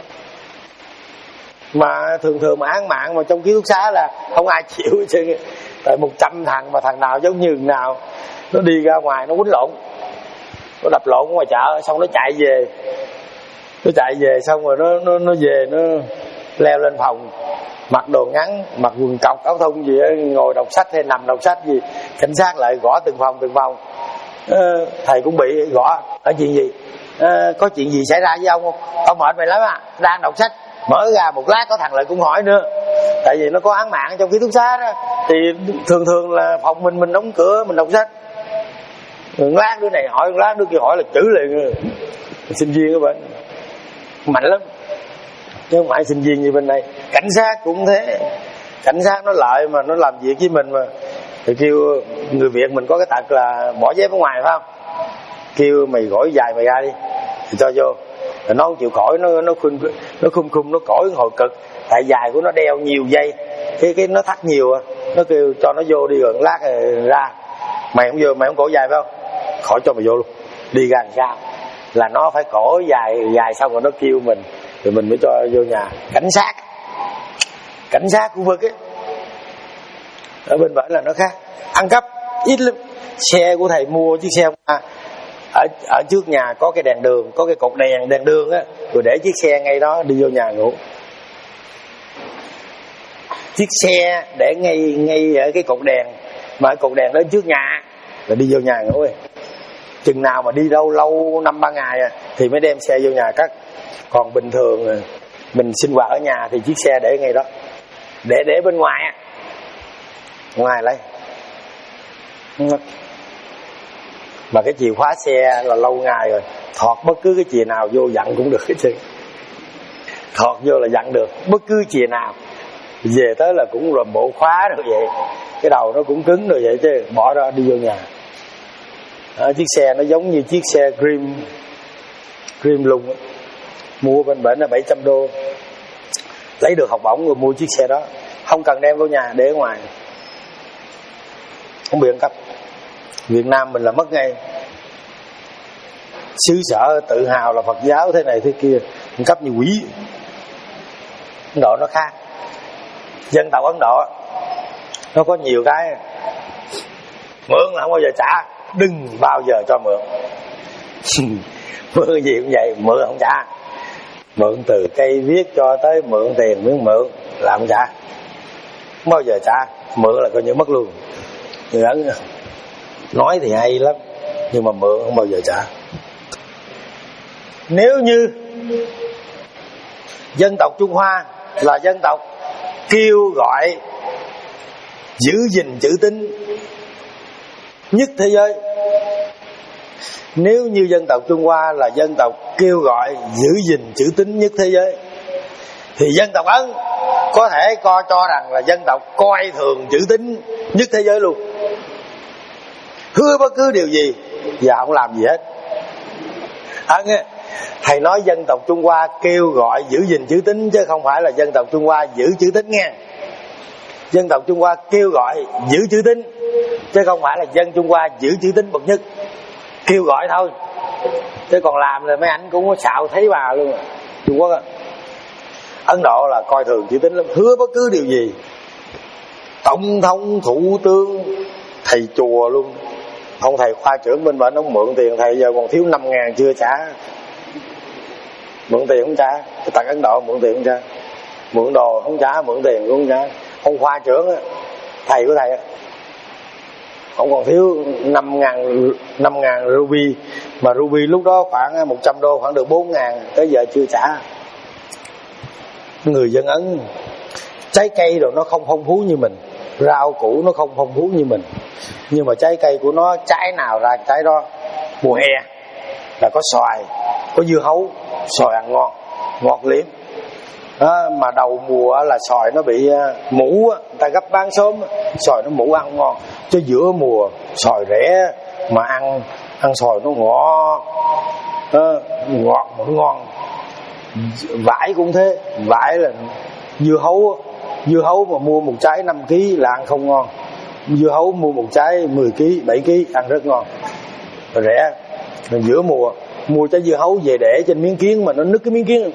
mà thường thường mà án mạng mà trong ký túc xá là không ai chịu chứ, tại một trăm thằng mà thằng nào giống như thằng nào nó đi ra ngoài nó quýnh lộn, nó đập lộn ngoài chợ, xong nó chạy về, nó chạy về xong rồi nó nó nó về nó leo lên phòng, mặc đồ ngắn, mặc quần cọc áo thun gì đó, ngồi đọc sách hay nằm đọc sách gì, cảnh sát lại gõ từng phòng từng phòng. Ờ, thầy cũng bị gõ, ở chuyện gì, ờ, có chuyện gì xảy ra với ông không? Ông mệt mày lắm à, đang đọc sách, mở ra một lát có thằng lại cũng hỏi nữa, tại vì nó có án mạng trong ký túc xá đó, thì thường thường là phòng mình mình đóng cửa mình đọc sách, một lát đứa này hỏi, một lát đứa kia hỏi là chữ liền. Sinh viên các bạn mạnh lắm chứ không phải sinh viên như bên đây. Cảnh sát cũng thế, cảnh sát nó lợi mà nó làm việc với mình mà, thì kêu người Việt mình có cái tật là bỏ dép ở ngoài phải không, kêu mày gỏi dài mày ra đi thì cho vô, rồi nó không chịu khỏi, nó nó khum nó khum khum nó cõi hồi cực, tại dài của nó đeo nhiều dây, cái cái nó thắt nhiều, nó kêu cho nó vô đi rồi lát rồi ra, mày không vô, mày không cổ dài phải không, khỏi cho mày vô luôn, đi ra làm sao, là nó phải cổ dài dài xong rồi nó kêu mình, rồi mình mới cho vô nhà. Cảnh sát, cảnh sát khu vực ấy ở bên bển là nó khác, ăn cắp ít lắm. Xe của thầy mua chiếc xe à, ở ở trước nhà có cái đèn đường, có cái cột đèn đèn đường á, rồi để chiếc xe ngay đó, đi vô nhà ngủ. Chiếc xe để ngay ngay ở cái cột đèn, mà cái cột đèn đến trước nhà rồi đi vô nhà ngủ rồi. Chừng nào mà đi đâu lâu năm ba ngày à, thì mới đem xe vô nhà cất. Còn bình thường mình sinh hoạt ở nhà thì chiếc xe để ngay đó, để để bên ngoài á, ngoài lấy. Mà cái chìa khóa xe là lâu ngày rồi, thọt bất cứ cái chìa nào vô dặn cũng được hết trơn, thọt vô là dặn được bất cứ chìa nào, về tới là cũng rồi bộ khóa rồi vậy, cái đầu nó cũng cứng rồi vậy chứ, bỏ ra đi vô nhà. Đó, chiếc xe nó giống như chiếc xe Dream Dream lùng đó. Mua bên bển là bảy trăm đô, lấy được học bổng rồi mua chiếc xe đó, không cần đem vô nhà, để ở ngoài, không bị ăn cắp. Việt Nam mình là mất ngay, xứ sở tự hào là Phật giáo thế này thế kia, ăn cắp như quỷ. Ấn Độ nó khác, dân tộc Ấn Độ nó có nhiều cái mượn là không bao giờ trả, đừng bao giờ cho mượn. Mượn gì cũng vậy, mượn không trả, mượn từ cây viết cho tới mượn tiền miếng mượn là không trả, không bao giờ trả. Mượn là coi như mất luôn. Người Ấn nói thì hay lắm, nhưng mà mượn không bao giờ trả. Nếu như dân tộc Trung Hoa là dân tộc kêu gọi giữ gìn chữ tín nhất thế giới, nếu như dân tộc Trung Hoa là dân tộc kêu gọi giữ gìn chữ tín nhất thế giới, thì dân tộc Ấn có thể coi cho rằng là dân tộc coi thường chữ tín nhất thế giới luôn. Hứa bất cứ điều gì và không làm gì hết. Ấn á, thầy nói dân tộc Trung Hoa kêu gọi giữ gìn chữ tín, chứ không phải là dân tộc Trung Hoa giữ chữ tín nghe. Dân tộc Trung Hoa kêu gọi giữ chữ tín, chứ không phải là dân Trung Hoa giữ chữ tín bậc nhất. Kêu gọi thôi, chứ còn làm là mấy anh cũng có xạo thấy bà luôn. Trung Quốc á, Ấn Độ là coi thường chữ tín lắm, hứa bất cứ điều gì. Tổng thống, thủ tướng, thầy chùa luôn. Ông thầy khoa trưởng bên bển ông mượn tiền thầy giờ còn thiếu năm ngàn chưa trả. Mượn tiền không trả. Cái tật Ấn Độ mượn tiền không trả, mượn đồ không trả, mượn tiền cũng không trả. Ông khoa trưởng á, thầy của thầy á, ông còn thiếu năm ngàn năm ngàn ruby, mà ruby lúc đó khoảng một trăm đô, khoảng được bốn ngàn, tới giờ chưa trả. Người dân Ấn trái cây rồi nó không phong phú như mình, rau củ nó không phong phú như mình, nhưng mà trái cây của nó trái nào ra trái đó. Mùa hè là có xoài, có dưa hấu, xoài ăn ngon, ngọt liếm. Đó, mà đầu mùa là xoài nó bị mũ, người ta gấp bán sớm, xoài nó mũ ăn ngon. Chứ giữa mùa xoài rẻ mà ăn ăn xoài nó ngọt, đó, ngọt mà nó ngon. Vải cũng thế, vải là dưa hấu, dưa hấu mà mua một trái năm ký là ăn không ngon. Dưa hấu mua một trái mười ký, bảy ký ăn rất ngon, rẻ. Rồi giữa mùa mua trái dưa hấu về để trên miếng kiến mà nó nứt cái miếng kiến,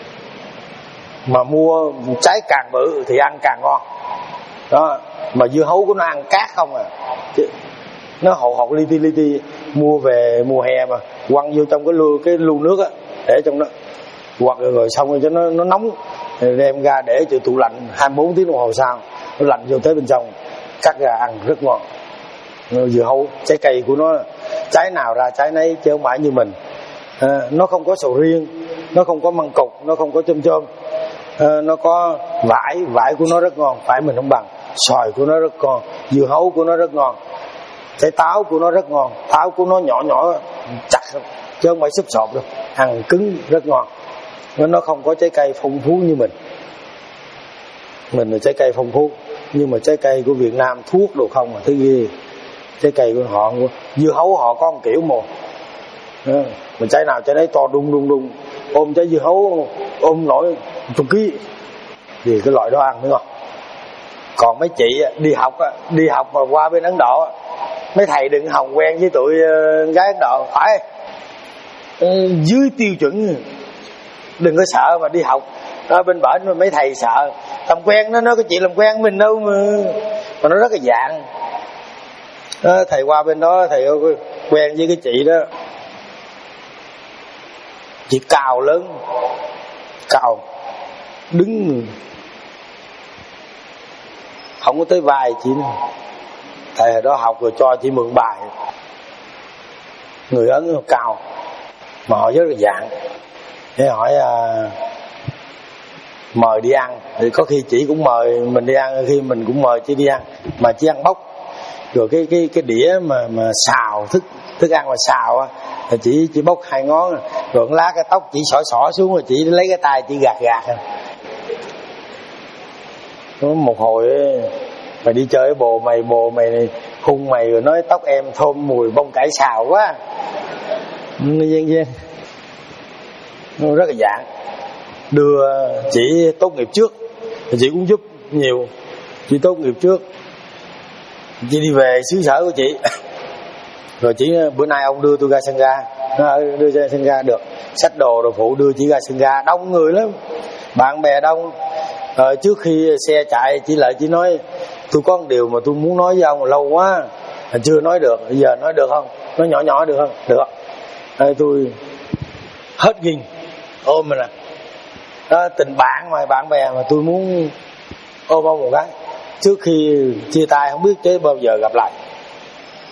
mà mua trái càng bự thì ăn càng ngon. Đó, mà dưa hấu của nó ăn cát không à, nó hột hột li ti li ti. Mua về mùa hè mà quăng vô trong cái lu cái lu nước á, để trong đó, hoặc rồi, rồi xong rồi cho nó nó nóng, rồi đem ra để cho tủ lạnh hai mươi bốn tiếng đồng hồ sau, nó lạnh vô tới bên trong, cắt ra ăn rất ngon. Dưa hấu, trái cây của nó trái nào ra trái nấy, chứ không phải như mình. À, nó không có sầu riêng, nó không có măng cục, nó không có chôm chôm. À, nó có vải, vải của nó rất ngon, phải mình không bằng. Xoài của nó rất ngon, dưa hấu của nó rất ngon, trái táo của nó rất ngon, táo của nó nhỏ nhỏ chặt chứ không phải xúc xộp đâu, ăn cứng rất ngon. Nó không có trái cây phong phú như mình. Mình là trái cây phong phú, nhưng mà trái cây của Việt Nam thuốc đồ không mà thứ ghê. Trái cây của họ, dưa hấu họ có một kiểu một, mình trái nào trái đấy to đung đung đung. Ôm trái dưa hấu ôm nổi chục ký, vì cái loại đó ăn mới ngon. Còn mấy chị đi học đi học mà qua bên Ấn Độ, mấy thầy đừng hòng quen với tụi gái Ấn Độ, phải dưới tiêu chuẩn. Đừng có sợ mà đi học ở bên bển mà mấy thầy sợ làm quen. Nó nói cái chuyện làm quen mình đâu mà, mà nó rất là dạng. Đó, thầy qua bên đó thầy quen với cái chị đó, chị cao lớn, cao đứng không có tới vai chị nữa. Thầy hồi đó học rồi cho chị mượn bài. Người Ấn cao mà họ rất là dạng. Để hỏi à, mời đi ăn thì có khi chị cũng mời mình đi ăn, khi mình cũng mời chị đi ăn, mà chị ăn bốc. Rồi cái cái cái đĩa mà mà xào thức thức ăn mà xào á, thì chị chỉ bốc hai ngón, rồi lá cái tóc chị xõi xõi xuống, rồi chị lấy cái tay chị gạt gạt. Một hồi ấy, mày đi chơi với bồ mày, bồ mày này hung mày rồi nói tóc em thơm mùi bông cải xào quá. Gian gian nó rất là dạng. Đưa chị tốt nghiệp trước, chị cũng giúp nhiều. Chị tốt nghiệp trước, chị đi về xứ sở của chị. Rồi chị bữa nay ông đưa tôi ra sân ga, đưa ra sân ga được, xách đồ rồi phụ đưa chị ra sân ga, đông người lắm, bạn bè đông. Rồi trước khi xe chạy, chị lại chị nói tôi có một điều mà tôi muốn nói với ông lâu quá mà chưa nói được, bây giờ nói được không? Nói nhỏ nhỏ được không? Được. Rồi tôi hết ghiền ôm mình nè. Đó, tình bạn mà, bạn bè mà tôi muốn ôm ông một cái trước khi chia tay, không biết tới bao giờ gặp lại.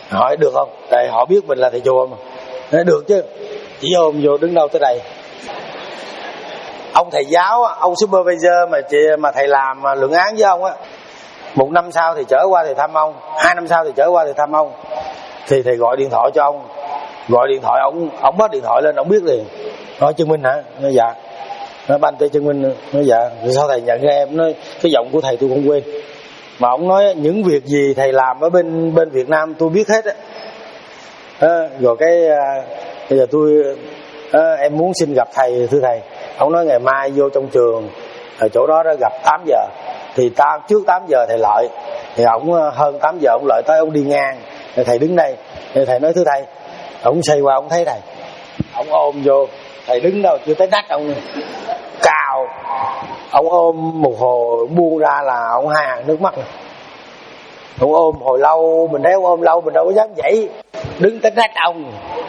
Hỏi được không? Tại họ biết mình là thầy chùa mà. Nói được chứ, chỉ ôm vô đứng đâu tới đây. Ông thầy giáo, ông supervisor mà chị, mà thầy làm mà luận án với ông á, một năm sau thì trở qua thì thăm ông, hai năm sau thì trở qua thì thăm ông, thì thầy gọi điện thoại cho ông, gọi điện thoại ông, ông bắt điện thoại lên, ông biết liền. Nói chứng minh hả? Nói dạ. Nói banh tay chứng minh. Nói dạ. Rồi sao thầy nhận ra em? Nói cái giọng của thầy tôi không quên. Mà ông nói những việc gì thầy làm ở bên bên Việt Nam tôi biết hết á. À, rồi cái à, bây giờ tôi à, em muốn xin gặp thầy thưa thầy. Ông nói ngày mai vô trong trường ở chỗ đó đó gặp tám giờ. Thì ta trước tám giờ thầy lợi. Thì ông hơn tám giờ ông lợi tới, ông đi ngang. Thì thầy đứng đây. Thì thầy nói thưa thầy. Ông xoay qua ông thấy thầy. Ông ôm vô. Thầy đứng đâu chưa tới nách ông cào. Ông ôm một hồi buông ra là ông hai hàng nước mắt. Ông ôm hồi lâu, mình thấy ông ôm lâu mình đâu có dám dậy. Đứng tới nách ông.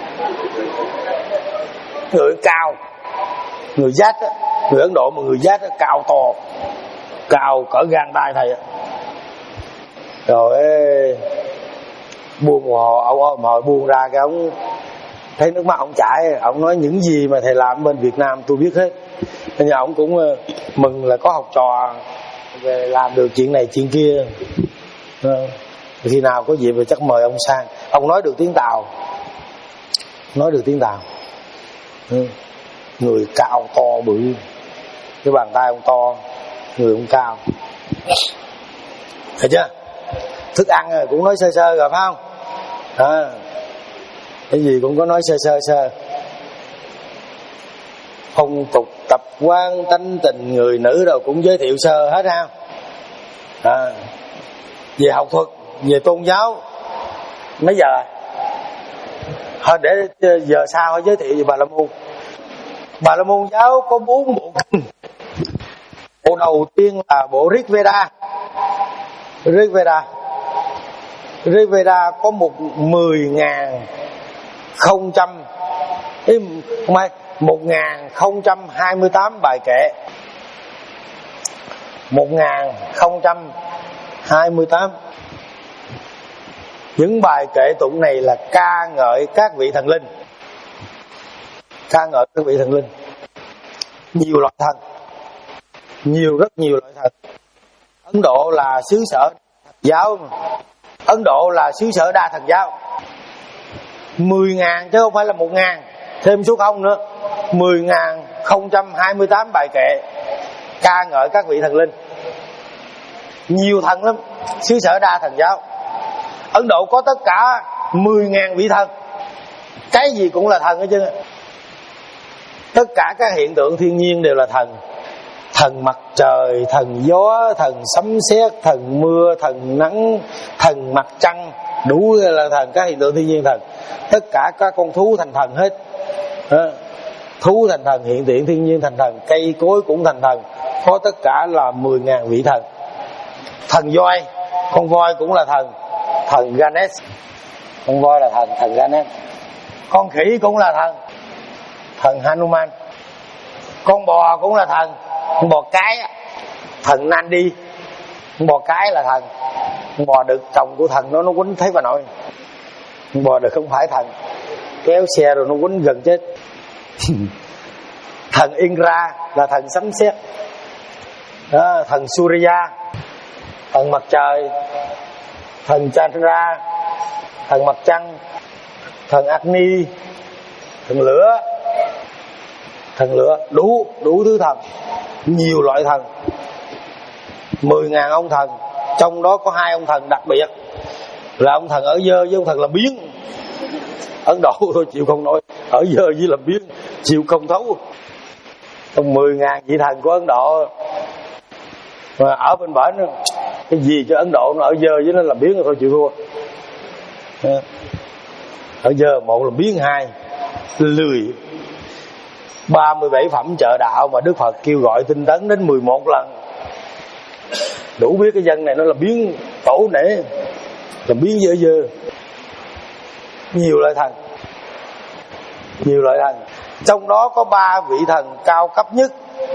Người cao, người dát á, người Ấn Độ mà người dát á, cao to, cao cỡ gang tay thầy á. Rồi buông một hồi, ông ôm hồi buông ra cái ông thấy nước mắt ông chảy. Ông nói những gì mà thầy làm bên Việt Nam tôi biết hết. Nên ông cũng mừng là có học trò về làm được chuyện này chuyện kia. Khi nào có dịp thì chắc mời ông sang. Ông nói được tiếng Tàu, nói được tiếng Tàu. Người cao to bự, cái bàn tay ông to, người ông cao. Thấy chưa? Thức ăn cũng nói sơ sơ rồi phải không? À, cái gì cũng có nói sơ sơ sơ. Phong tục tập quán tánh tình người nữ đâu cũng giới thiệu sơ hết ha. À, về học thuật, về tôn giáo mấy giờ thôi để giờ sau họ giới thiệu về Bà La Môn. Bà La Môn giáo có bốn bộ kinh. Bộ đầu tiên là bộ Rig Veda. Rig Veda Rig Veda có một mười ngàn không trăm không phải một ngàn không trăm hai mươi tám bài kệ. Một ngàn không trăm hai mươi tám. Những bài kệ tụng này là ca ngợi các vị thần linh, ca ngợi các vị thần linh, nhiều loại thần, nhiều rất nhiều loại thần. Ấn Độ là xứ sở giáo, Ấn Độ là xứ sở đa thần giáo. Mười ngàn chứ không phải là một ngàn, thêm số không nữa. Mười ngàn không trăm hai mươi tám bài kệ ca ngợi các vị thần linh, nhiều thần lắm, xứ sở đa thần giáo. Ấn Độ có tất cả mười ngàn vị thần, cái gì cũng là thần hết chứ. Tất cả các hiện tượng thiên nhiên đều là thần. Thần mặt trời, thần gió, thần sấm sét, thần mưa, thần nắng, thần mặt trăng, đủ là thần, các hiện tượng thiên nhiên thần. Tất cả các con thú thành thần hết. Thú thành thần, hiện tượng thiên nhiên thành thần, cây cối cũng thành thần. Có tất cả là mười ngàn vị thần. Thần voi, con voi cũng là thần, thần Ganesh. Con voi là thần, thần Ganesh. Con khỉ cũng là thần, thần Hanuman. Con bò cũng là thần, con bò cái, thần Nandi. Con bò cái là thần. Con bò đực chồng của thần nó nó quýnh thấy bà nội. Con bò đực không phải thần, kéo xe rồi nó quýnh gần chết. Thần Indra là thần sấm sét. Đó, thần Surya, thần mặt trời, thần Chandra, thần mặt trăng, thần Agni, thần lửa, thần lửa, đủ đủ thứ thần, nhiều loại thần, mười ngàn ông thần. Trong đó có hai ông thần đặc biệt là ông thần ở dơ với ông thần làm biến. Ấn Độ thôi chịu không nổi, ở dơ với làm biến chịu không thấu. Trong mười ngàn vị thần của Ấn Độ mà ở bên bển cái gì cho Ấn Độ nó ở dơ với nó làm biến rồi thôi chịu thua. Ở dơ một làm biến hai, lười. Ba mươi bảy phẩm trợ đạo mà Đức Phật kêu gọi tinh tấn đến mười một lần. Đủ biết cái dân này nó là biến tổ nể, là biến dơ dơ. Nhiều loại thần, nhiều loại thần. Trong đó có ba vị thần cao cấp nhất.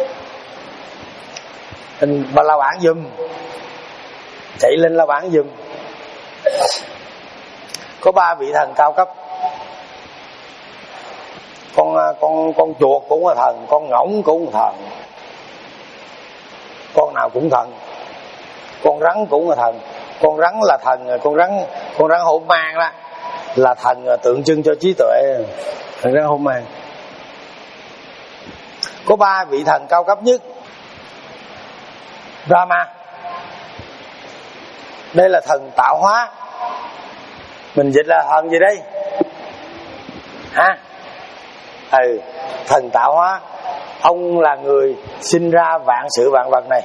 Mình bà la bản giùm, chạy lên la bản giùm. Có ba vị thần cao cấp. Con con con chuột cũng là thần, con ngỗng cũng là thần, con nào cũng thần. Con rắn cũng là thần. Con rắn là thần, con rắn con rắn hổ mang đó là thần tượng trưng cho trí tuệ. Thần rắn hổ mang. Có ba vị thần cao cấp nhất. Brahma, đây là thần tạo hóa. Mình dịch là thần gì đây? Hả? Ừ, thần tạo hóa. Ông là người sinh ra vạn sự vạn vật này.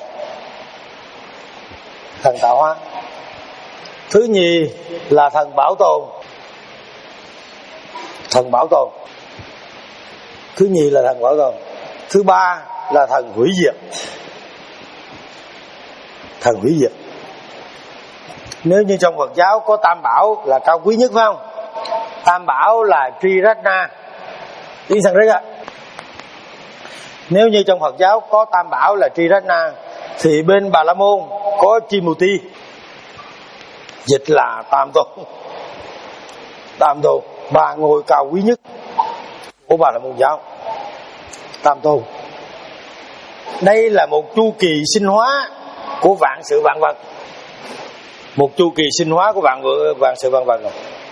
Thần tạo hóa. Thứ nhì là thần bảo tồn. Thần bảo tồn. Thứ nhì là thần bảo tồn. Thứ ba là thần hủy diệt. Thần hủy diệt. Nếu như trong Phật giáo có Tam Bảo là cao quý nhất phải không? Tam Bảo là Triratna, tiếng Sanskrit ạ. Nếu như trong Phật giáo có Tam Bảo là Triratna, thì bên Bà La Môn có Chimutri, dịch là Tam Tôn. Tam Tôn, ba ngôi cao quý nhất của Bà La Môn giáo. Tam Tôn. Đây là một chu kỳ sinh hóa của vạn sự vạn vật. Một chu kỳ sinh hóa của vạn vạn sự vạn vật.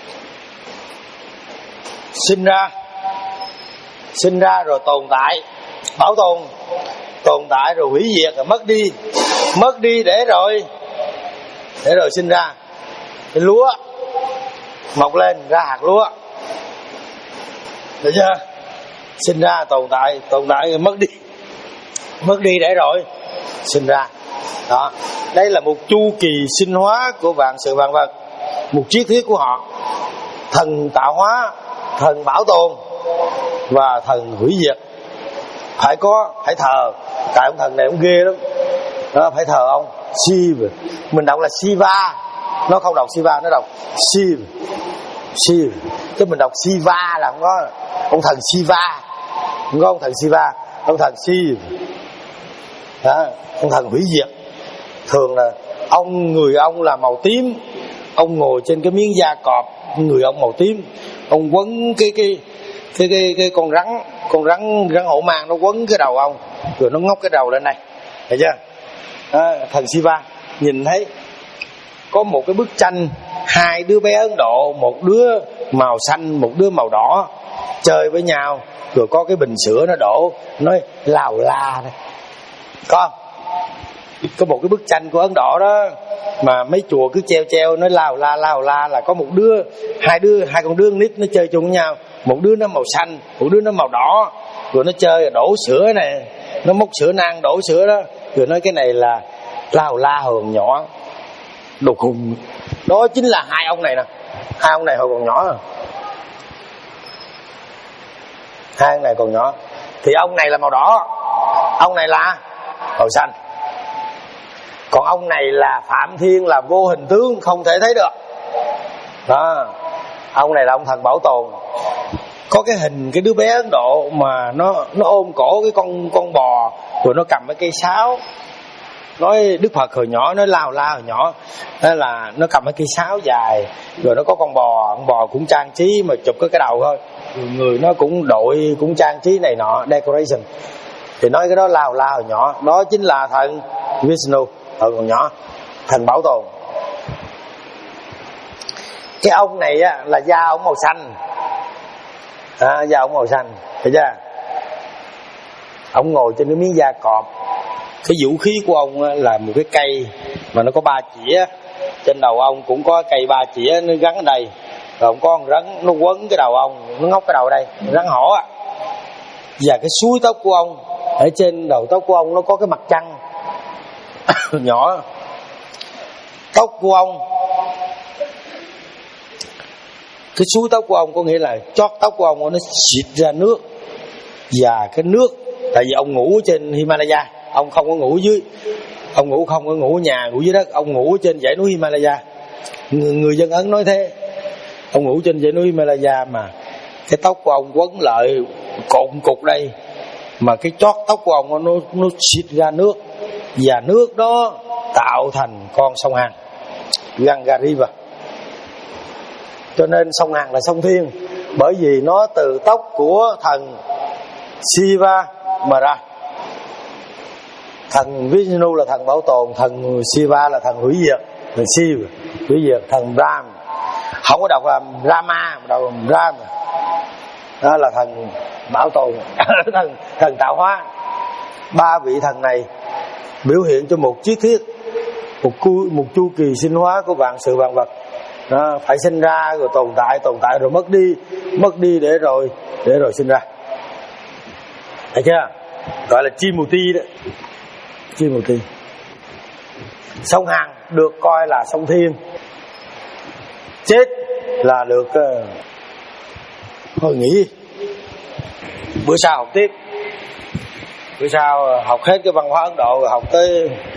Sinh ra, sinh ra rồi tồn tại, bảo tồn, tồn tại rồi hủy diệt rồi mất đi, mất đi để rồi để rồi sinh ra. Cái lúa mọc lên ra hạt lúa, được chưa? Sinh ra tồn tại, tồn tại rồi mất đi, mất đi để rồi sinh ra. Đó, đây là một chu kỳ sinh hóa của vạn sự vạn vật, một triết thuyết của họ. Thần tạo hóa, thần bảo tồn và thần hủy diệt. Phải có, phải thờ. Tại ông thần này ông ghê lắm đó, phải thờ ông Shiva. Mình đọc là Shiva, nó không đọc Shiva, nó đọc Shiva. Shiva, chứ mình đọc Shiva là không có ông thần Shiva, không có ông thần Shiva, ông thần Shiva đó, ông thần hủy diệt. Thường là ông, người ông là màu tím, ông ngồi trên cái miếng da cọp, người ông màu tím, ông quấn cái cái cái cái, cái con rắn, con rắn rắn hổ mang nó quấn cái đầu ông, rồi nó ngóc cái đầu lên này, thấy chưa? À, thần Shiva. Nhìn thấy có một cái bức tranh hai đứa bé Ấn Độ, một đứa màu xanh, một đứa màu đỏ, chơi với nhau, rồi có cái bình sữa nó đổ, nói lào la này, có không? Có một cái bức tranh của Ấn Độ đó mà mấy chùa cứ treo treo nói lào la lào la, là có một đứa, hai đứa, hai con đứa nít nó chơi chung với nhau, một đứa nó màu xanh, một đứa nó màu đỏ, rồi nó chơi đổ sữa này, nó múc sữa nan đổ sữa đó, rồi nói cái này là lào la hồn nhỏ, đồ khùng. Đó chính là hai ông này nè, hai ông này hồi còn nhỏ à. Hai ông này còn nhỏ thì ông này là màu đỏ, ông này là màu xanh. Còn ông này là Phạm Thiên, là vô hình tướng, không thể thấy được đó. Ông này là ông thần bảo tồn. Có cái hình cái đứa bé Ấn Độ mà nó nó ôm cổ cái con con bò, rồi nó cầm cái cây sáo. Nói Đức Phật hồi nhỏ, nói lao la hồi nhỏ, đó là nó cầm cái cây sáo dài, rồi nó có con bò, con bò cũng trang trí mà chụp có cái đầu thôi, người nó cũng đội cũng trang trí này nọ, decoration. Thì nói cái đó lao la hồi nhỏ, đó chính là thần Vishnu hồi còn nhỏ, thần bảo tồn. Cái ông này á là da ông màu xanh, à, da ông màu xanh, thấy chưa? Ông ngồi trên cái miếng da cọp. Cái vũ khí của ông là một cái cây mà nó có ba chĩa, trên đầu ông cũng có cây ba chĩa nó gắn ở đây, rồi ông có con rắn nó quấn cái đầu ông, nó ngóc cái đầu đây, rắn hổ á. Và cái suối tóc của ông, ở trên đầu tóc của ông nó có cái mặt trăng nhỏ. Tóc của ông, cái suối tóc của ông có nghĩa là chót tóc của ông nó xịt ra nước. Và cái nước, tại vì ông ngủ trên Himalaya, ông không có ngủ dưới, ông ngủ không có ngủ nhà, ngủ dưới đất, ông ngủ trên dãy núi Himalaya. Người, người dân Ấn nói thế, ông ngủ trên dãy núi Himalaya mà cái tóc của ông quấn lại cột cục đây, mà cái chót tóc của ông nó nó xịt ra nước, và nước đó tạo thành con sông Hằng, Ganga River. Cho nên sông Hằng là sông Thiên, bởi vì nó từ tóc của thần Shiva mà ra. Thần Vishnu là thần bảo tồn, thần Shiva là thần hủy diệt, thần Shiva hủy diệt, thần Ram không có đọc là Rama mà đọc là Ram, đó là thần bảo tồn. thần thần tạo hóa. Ba vị thần này biểu hiện cho một chiết thiết, một cu, một chu kỳ sinh hóa của vạn sự vạn vật. Đó, phải sinh ra rồi tồn tại, tồn tại rồi mất đi, mất đi để rồi để rồi sinh ra. Thấy chưa? Gọi là Chimoti đó. Chimoti. Sông Hằng được coi là sông Thiên, chết là được uh, thôi nghỉ, bữa sau học tiếp. Bữa sau học hết cái văn hóa Ấn Độ rồi học tới